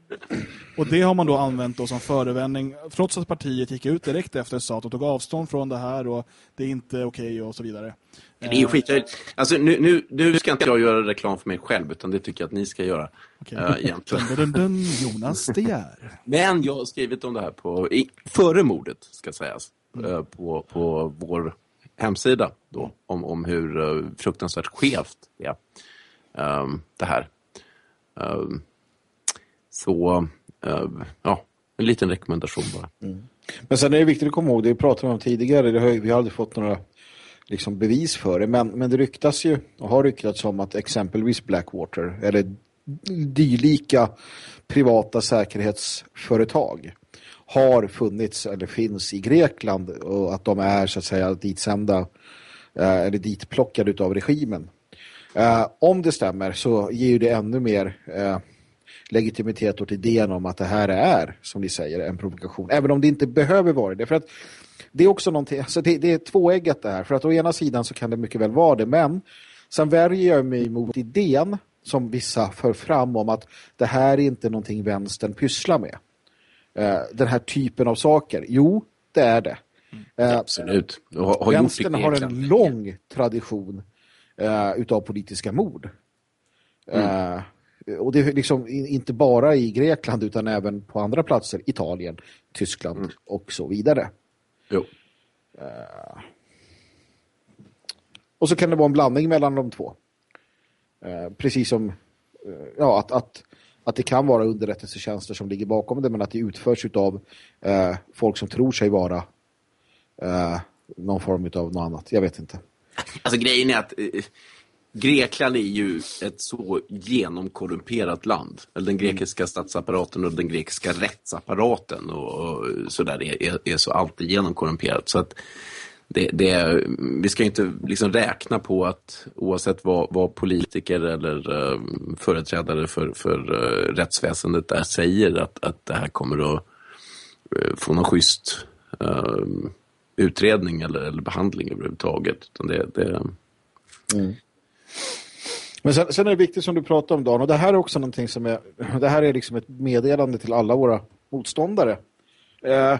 Och det har man då använt då som förevändning, trots att partiet gick ut direkt efter och sa att de tog avstånd från det här och det är inte okej okay och så vidare. Det är ju skit. Alltså nu, nu, nu ska inte jag göra reklam för mig själv, utan det tycker jag att ni ska göra. Okay. Uh, egentligen. dun, dun, dun, Jonas De Geer. Men jag har skrivit om det här på, i, före mordet ska sägas, mm. uh, på, på vår hemsida då, om, om hur uh, fruktansvärt skevt det är. Um, det här. Um, Så, uh, ja, en liten rekommendation bara. Mm. Men sen är det viktigt att komma ihåg, det pratade vi om tidigare, det har, vi har aldrig fått några liksom, bevis för det, men, men det ryktas ju, och har ryktats om att exempelvis Blackwater, eller dylika privata säkerhetsföretag, har funnits eller finns i Grekland, och att de är så att säga ditsända, uh, eller ditplockade utav regimen. Uh, om det stämmer så ger ju det ännu mer... Uh, legitimitet åt idén om att det här är, som ni säger, en provokation. Även om det inte behöver vara det. För att det är också någonting, alltså det, det är tvåeggat det här. För att å ena sidan så kan det mycket väl vara det, men sen värjer jag mig mot idén som vissa för fram om att det här är inte någonting vänstern pysslar med. Uh, den här typen av saker. Jo, det är det. Uh, Absolut. Har, har vänstern har en lång tradition uh, utav politiska mord. Mm. Uh, Och det är liksom inte bara i Grekland utan även på andra platser. Italien, Tyskland mm. och så vidare. Jo. Uh, och så kan det vara en blandning mellan de två. Uh, precis som uh, ja, att, att, att det kan vara underrättelsetjänster som ligger bakom det, men att det utförs av uh, folk som tror sig vara uh, någon form av något annat. Jag vet inte. Alltså grejen är att... Uh, Grekland är ju ett så genomkorrumperat land. Eller den grekiska statsapparaten och den grekiska rättsapparaten och, och sådär är, är så alltid genomkorrumperat. Så att det, det, vi ska inte liksom räkna på att oavsett vad, vad politiker eller uh, företrädare för, för uh, rättsväsendet där säger att, att det här kommer att uh, få någon schysst uh, utredning eller, eller behandling överhuvudtaget. Utan det, det... Mm. Men sen, sen är det viktigt som du pratar om, Dan, och det här är också någonting som är, det här är liksom ett meddelande till alla våra motståndare. Eh,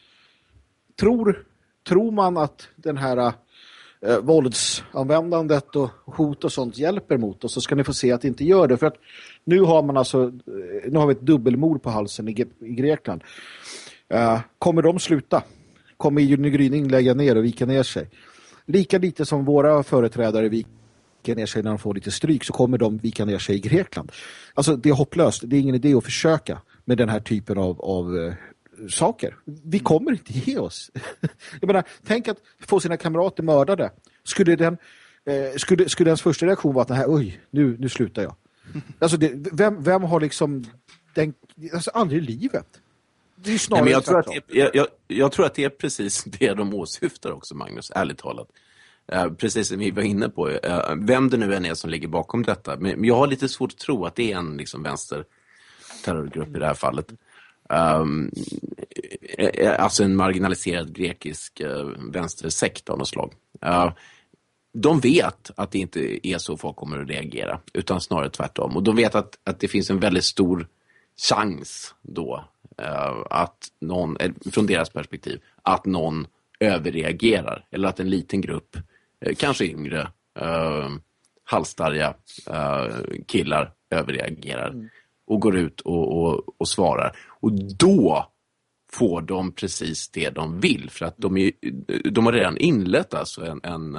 tror, tror man att den här eh, våldsanvändandet och hot och sånt hjälper mot oss, så ska ni få se att det inte gör det. För att nu har man alltså, nu har vi ett dubbelmord på halsen i, i Grekland. Eh, kommer de sluta? Kommer Gyllene gryning lägga ner och vika ner sig? Lika lite som våra företrädare viker ner sig när de får lite stryk, så kommer de vika ner sig i Grekland. Alltså det är hopplöst. Det är ingen idé att försöka med den här typen av, av uh, saker. Vi kommer inte ge oss. Jag menar, tänk att få sina kamrater mördade. Skulle den eh, skulle, skulle ens första reaktion vara att det här, oj, nu, nu slutar jag. Alltså det, vem, vem har liksom den, alltså aldrig i livet. Det är snarare. Nej, men jag, tror att det, jag, jag, jag tror att det är precis det de åsyftar också, Magnus, ärligt talat. Uh, precis som vi var inne på. Uh, vem det nu än är som ligger bakom detta. Men jag har lite svårt att tro att det är en liksom, vänsterterrorgrupp i det här fallet. Um, alltså en marginaliserad grekisk uh, vänstersekt av något slag. Uh, de vet att det inte är så folk kommer att reagera, utan snarare tvärtom. Och de vet att, att det finns en väldigt stor chans då uh, att någon, från deras perspektiv, att någon överreagerar. Eller att en liten grupp, uh, kanske yngre, uh, halsstarriga uh, killar överreagerar. Mm. Och går ut och, och, och svarar. Och då får de precis det de vill. För att de, är, de har redan inlett alltså en, en,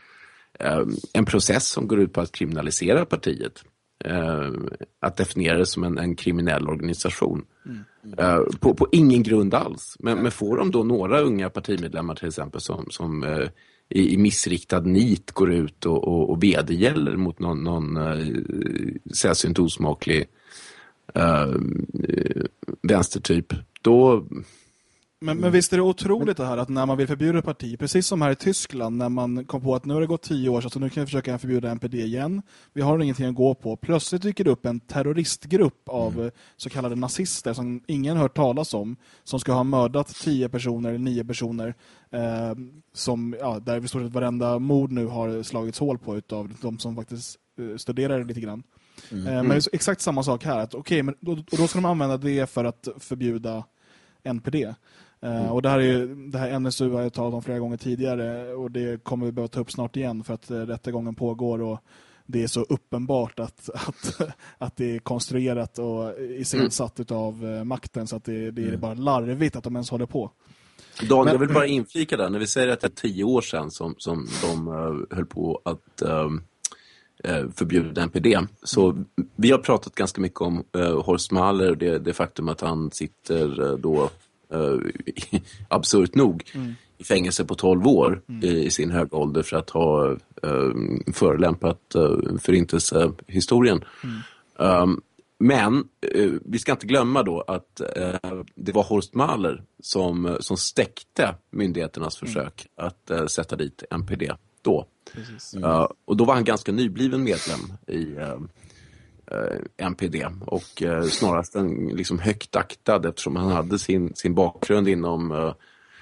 en process som går ut på att kriminalisera partiet. Att definiera det som en, en kriminell organisation. Mm. Mm. På, på ingen grund alls. Men, men får de då några unga partimedlemmar till exempel som, som i, i missriktad nit går ut och, och, och vedergäller mot någon, någon sällsynt osmaklig Uh, vänstertyp, då... Men, men visst är det otroligt det här att när man vill förbjuda ett parti, precis som här i Tyskland, när man kom på att nu har det gått tio år så nu kan vi försöka förbjuda N P D igen. Vi har ingenting att gå på. Plötsligt dyker det upp en terroristgrupp av mm. så kallade nazister som ingen hört talas om, som ska ha mördat tio personer eller nio personer eh, som, ja, där vi står att varenda mord nu har slagits hål på utav de som faktiskt eh, studerar lite grann. Mm. Men det är exakt samma sak här. Att, okay, men då, och då ska de använda det för att förbjuda N P D. Mm. Uh, och det här, är, det här N S U har jag talat om flera gånger tidigare. Och det kommer vi behöva ta upp snart igen. För att uh, rättegången pågår. Och det är så uppenbart att, att, att det är konstruerat och iscensatt mm. av uh, makten. Så att det, det är mm. bara larvigt att de ens håller på. Dan, jag vill bara inflika där. När vi säger att det är tio år sedan som, som de uh, höll på att... Um... förbjuda N P D. Så mm. vi har pratat ganska mycket om uh, Horst Mahler och det, det faktum att han sitter uh, då uh, absurt nog mm. i fängelse på tolv år mm. i, i sin höga ålder för att ha uh, förelämpat uh, förintelsehistorien. Mm. Um, men uh, vi ska inte glömma då att uh, det var Horst Mahler som, som stäckte myndigheternas försök mm. att uh, sätta dit N P D då. Mm. Uh, och då var han ganska nybliven medlem i uh, uh, N P D och uh, snarast en liksom högt aktad eftersom han hade sin, sin bakgrund inom uh,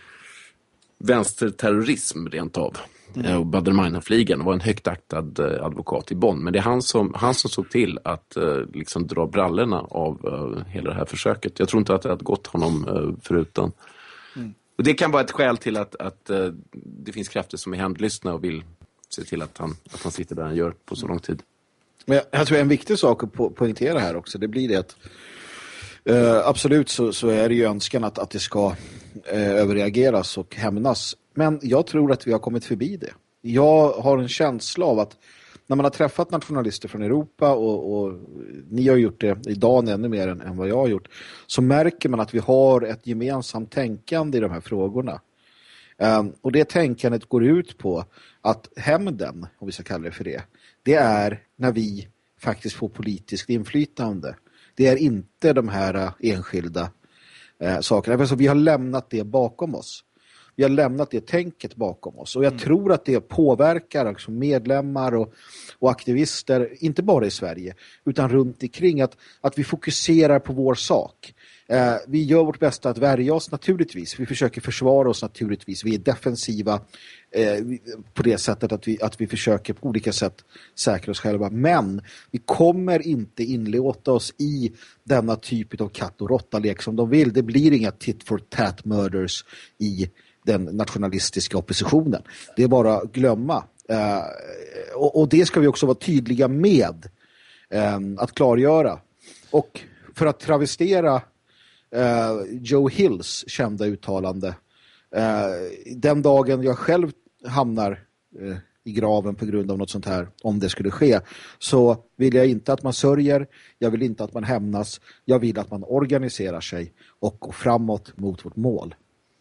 vänsterterrorism rent av. Mm. Uh, och Baader-Meinhof-ligan var en högt aktad uh, advokat i Bonn. Men det är han som, han som såg till att uh, liksom dra brallorna av uh, hela det här försöket. Jag tror inte att det hade gått honom uh, förutan. Mm. Och det kan vara ett skäl till att, att uh, det finns krafter som är hämndlystna och vill se till att han, att han sitter där han gör på så lång tid. Men jag, jag tror en viktig sak att po- poängtera här också, det blir det att uh, absolut så, så är det ju önskan att, att det ska uh, överreageras och hämnas. Men jag tror att vi har kommit förbi det. Jag har en känsla av att när man har träffat nationalister från Europa och, och ni har gjort det idag ännu mer än, än vad jag har gjort, så märker man att vi har ett gemensamt tänkande i de här frågorna. Um, och det tänkandet går ut på att hämnden, om vi ska kalla det för det, det är när vi faktiskt får politiskt inflytande. Det är inte de här uh, enskilda uh, sakerna. Alltså, vi har lämnat det bakom oss. Vi har lämnat det tänket bakom oss. Och jag mm. tror att det påverkar alltså medlemmar och, och aktivister, inte bara i Sverige, utan runt omkring att, att vi fokuserar på vår sak. Eh, vi gör vårt bästa att värja oss naturligtvis. Vi försöker försvara oss naturligtvis. Vi är defensiva eh, på det sättet att vi, att vi försöker på olika sätt säkra oss själva. Men vi kommer inte inlåta oss i denna typ av katt- och råttalek som de vill. Det blir inga tit for tat murders i den nationalistiska oppositionen. Det är bara att glömma. Uh, och, och det ska vi också vara tydliga med um, att klargöra. Och för att travestera uh, Joe Hills kända uttalande, uh, den dagen jag själv hamnar uh, i graven på grund av något sånt här, om det skulle ske, så vill jag inte att man sörjer, jag vill inte att man hämnas, jag vill att man organiserar sig och går framåt mot vårt mål.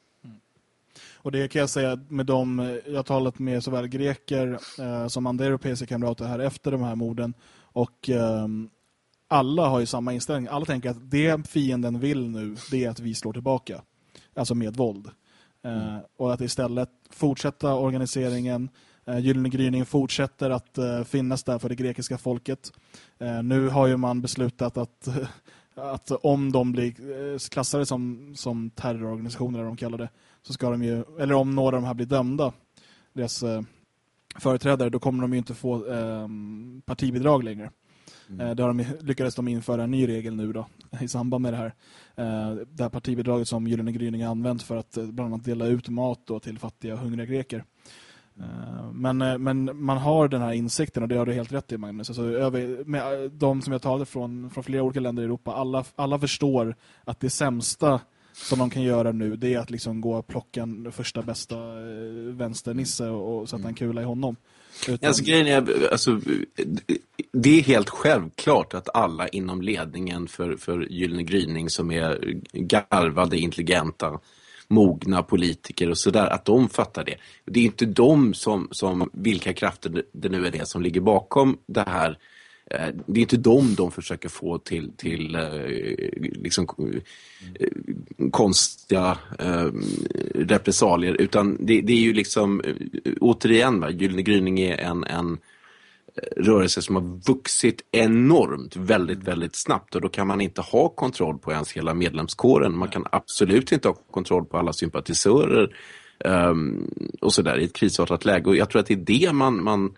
Och det kan jag säga med dem, jag har talat med såväl greker eh, som andra europeiska kamrater här efter de här morden. Och eh, alla har ju samma inställning. Alla tänker att det fienden vill nu, det är att vi slår tillbaka. Alltså med våld. Eh, mm. Och att istället fortsätta organiseringen. Eh, Gyllene gryning fortsätter att eh, finnas där för det grekiska folket. Eh, nu har ju man beslutat att... att om de blir klassade som, som terrororganisationer, eller de kallar det, så ska de ju, eller om några av de här blir dömda, deras eh, företrädare, då kommer de ju inte få eh, partibidrag längre. Mm. Eh, där de, lyckades de införa en ny regel nu då, i samband med det här. Eh, det här partibidraget som Gyllene gryning har använt för att eh, bland annat dela ut mat då till fattiga och hungriga greker. Men, men man har den här insikten, och det har du helt rätt i, Magnus. Alltså, över, med de som jag talade från, från flera olika länder i Europa, alla, alla förstår att det sämsta som de kan göra nu, det är att liksom gå och plocka en första bästa vänsternisse och, och sätta en kula i honom. Utan... Alltså, grejen är, alltså, det är helt självklart att alla inom ledningen för, för Gyllene gryning som är garvade, intelligenta, mogna politiker och sådär, att de fattar det. Det är inte de som, som vilka krafter det nu är det som ligger bakom det här. Det är inte de de försöker få till, till liksom konstiga repressalier, utan det, det är ju liksom återigen, va, Gyllene gryning är en, en rörelse som har vuxit enormt väldigt, väldigt snabbt, och då kan man inte ha kontroll på ens hela medlemskåren. Man kan absolut inte ha kontroll på alla sympatisörer um, och sådär i ett krisartat läge, och jag tror att det är det man man,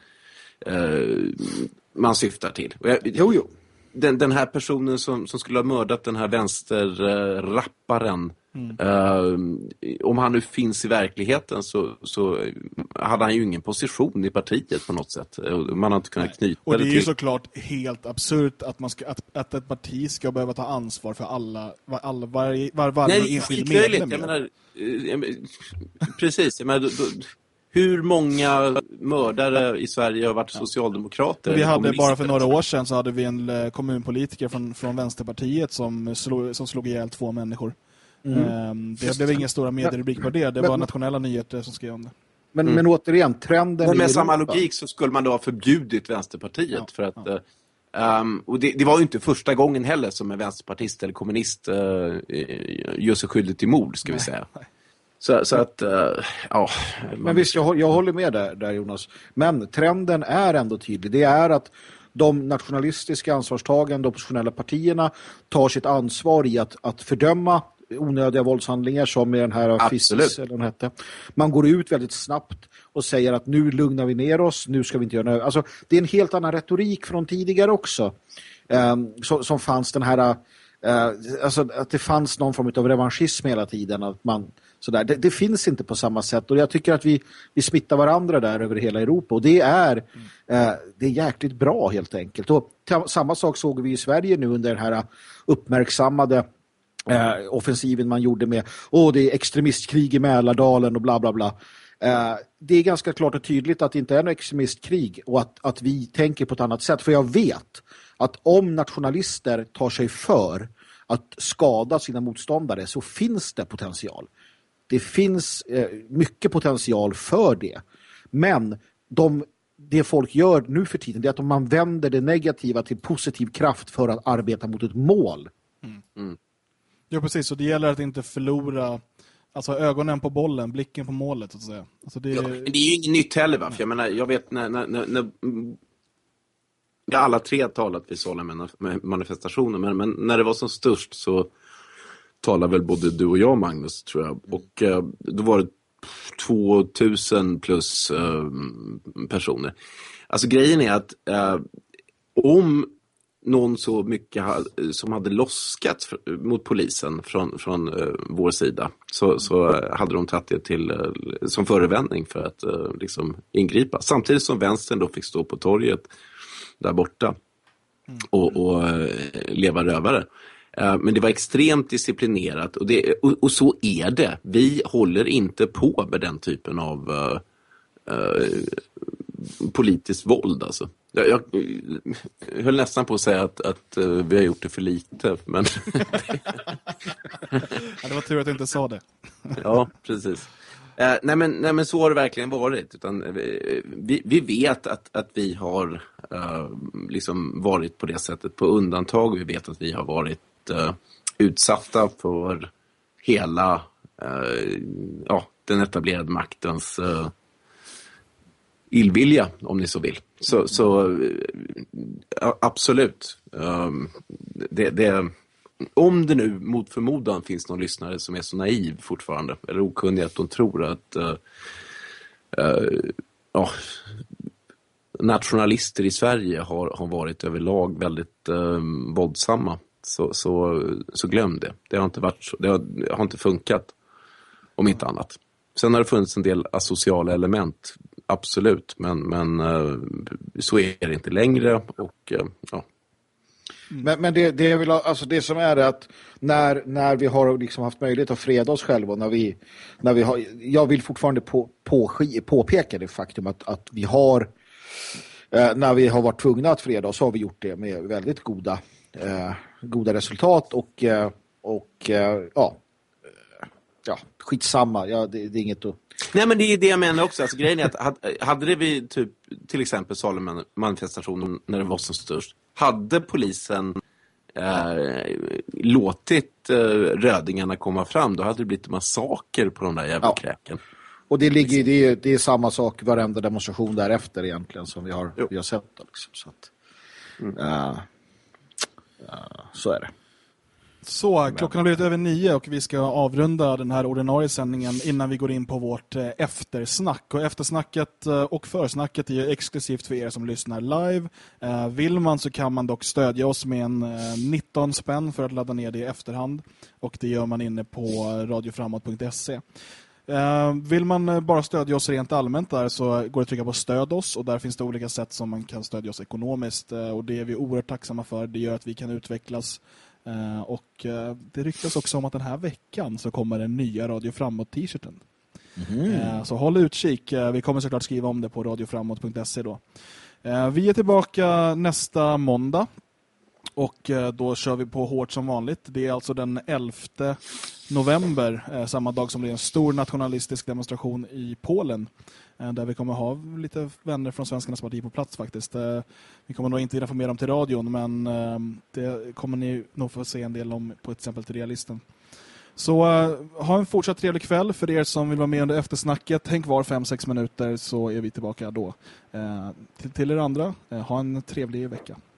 uh, man syftar till. Och jag, jo, jo. Den, den här personen som, som skulle ha mördat den här vänsterrapparen, uh, Mm. Uh, om han nu finns i verkligheten, så, så hade han ju ingen position i partiet på något sätt. Man har inte kunnat knyta. Och det är till... ju såklart helt absurt att, man ska, att, att ett parti ska behöva ta ansvar för alla, var, alla varje var, var, Nej, enskild medlem. Jag menar, jag menar, precis, jag menar, då, då, hur många mördare i Sverige har varit socialdemokrater? Vi hade bara för några år sedan så hade vi en kommunpolitiker från, från Vänsterpartiet som slog, som slog ihjäl två människor. Mm. Det blev inga stora medierubrik på det. Det men, var nationella nyheter som skrev om det. Men, mm. men återigen, trenden... Men med samma logik så skulle man då ha förbjudit Vänsterpartiet. Ja, för att, ja. um, och det, det var ju inte första gången heller som en vänsterpartist eller kommunist uh, gör sig skyldig till mord, ska nej, vi säga. Nej. Så, så att, uh, ja... Men visst, jag, jag håller med där, där, Jonas. Men trenden är ändå tydlig. Det är att de nationalistiska ansvarstagande oppositionella partierna tar sitt ansvar i att, att fördöma onödiga våldshandlingar, som i den här Fissis, eller den hette. Man går ut väldigt snabbt och säger att nu lugnar vi ner oss, nu ska vi inte göra något. Alltså, det är en helt annan retorik från tidigare också. Um, så, som fanns den här uh, alltså att det fanns någon form av revanschism hela tiden, att man sådär. Det, det finns inte på samma sätt, och jag tycker att vi, vi smittar varandra där över hela Europa, och det är mm. uh, det är jäkligt bra helt enkelt. Och t- samma sak såg vi i Sverige nu under den här uppmärksammade Eh, offensiven man gjorde med åh, det är extremistkrig i Mälardalen och bla bla bla. Eh, det är ganska klart och tydligt att det inte är något extremistkrig, och att, att vi tänker på ett annat sätt. För jag vet att om nationalister tar sig för att skada sina motståndare, så finns det potential. Det finns eh, mycket potential för det. Men de, det folk gör nu för tiden, det är att man vänder det negativa till positiv kraft för att arbeta mot ett mål. Mm. Mm. Ja, precis. Och det gäller att inte förlora alltså ögonen på bollen, blicken på målet så att säga. Alltså det... Ja, det är ju inget nytt heller, va? För jag menar, jag vet när, när, när, när ja, alla tre talat vid sådana manifestationer, men, men när det var som störst så talade väl både du och jag, Magnus, tror jag. Och eh, då var det tvåtusen plus eh, personer. Alltså grejen är att eh, om någon så mycket ha, som hade loskat för, mot polisen från, från uh, vår sida så, så uh, hade de tagit det till uh, som förevändning för att uh, liksom ingripa. Samtidigt som vänstern då fick stå på torget där borta mm. och, och uh, leva rövare. Uh, men det var extremt disciplinerat och, det, och, och så är det. Vi håller inte på med den typen av uh, uh, politiskt våld alltså. Jag, jag, jag höll nästan på att säga att, att uh, vi har gjort det för lite, men ja, det var tur att du inte sa det. Ja, precis. Uh, nej, men, nej men så har det verkligen varit. Utan, uh, vi, vi vet att, att vi har uh, liksom varit på det sättet på undantag. Vi vet att vi har varit uh, utsatta för hela uh, ja, den etablerade maktens uh, illvilja, om ni så vill. Så, så absolut. Um, det, det, om det nu mot förmodan finns någon lyssnare som är så naiv fortfarande, eller okunnig att de tror att uh, uh, uh, nationalister i Sverige har, har varit överlag väldigt uh, våldsamma, så, så, så glöm det. Det har inte varit så. Det har, det har inte funkat, om inte annat. Sen har det funnits en del asociala element, absolut, men, men uh, så är det inte längre. Och, uh, ja. Men, men det, det, vill, alltså det som är det att när, när vi har liksom haft möjlighet att freda oss själva, och när vi, när vi har, jag vill fortfarande på, på, påpeka det faktum att, att vi har, eh, när vi har varit tvungna att freda oss, har vi gjort det med väldigt goda, eh, goda resultat och, eh, och eh, ja, ja, skitsamma. Ja, det, det är inget att... Nej, men det är det jag menar också. Alltså, grejen är att hade det vi typ, till exempel Salem-manifestationen när det var som störst, hade polisen eh, låtit eh, rödingarna komma fram, då hade det blivit massaker på de där jävla ja. kräken. Och det ligger det är, det är samma sak varenda demonstration därefter egentligen som vi har, vi har sett. Liksom. Så, att, mm. uh, uh, så är det. Så, klockan har blivit över nio och vi ska avrunda den här ordinarie sändningen innan vi går in på vårt eh, eftersnack. Och eftersnacket eh, och försnacket är ju exklusivt för er som lyssnar live. Eh, vill man så kan man dock stödja oss med en eh, nitton spänn för att ladda ner det i efterhand. Och det gör man inne på radioframåt punkt se. Uh, vill man bara stödja oss rent allmänt där så går det att trycka på stöd oss, och där finns det olika sätt som man kan stödja oss ekonomiskt, uh, och det är vi oerhört tacksamma för. Det gör att vi kan utvecklas. Uh, och uh, det ryktas också om att den här veckan så kommer den nya Radio Framåt-t-shirten. Mm. Uh, så håll utkik. Uh, vi kommer såklart skriva om det på radioframåt punkt se då. Uh, vi är tillbaka nästa måndag. Och uh, då kör vi på hårt som vanligt. Det är alltså den elfte november, uh, samma dag som det är en stor nationalistisk demonstration i Polen. Uh, där vi kommer ha lite vänner från Svenskarnas parti på plats faktiskt. Uh, vi kommer nog inte informera om till radion, men uh, det kommer ni nog få se en del om på ett exempel till Realisten. Så uh, ha en fortsatt trevlig kväll för er som vill vara med under eftersnacket. Häng kvar fem sex minuter så är vi tillbaka då. Uh, till, till er andra, uh, ha en trevlig vecka.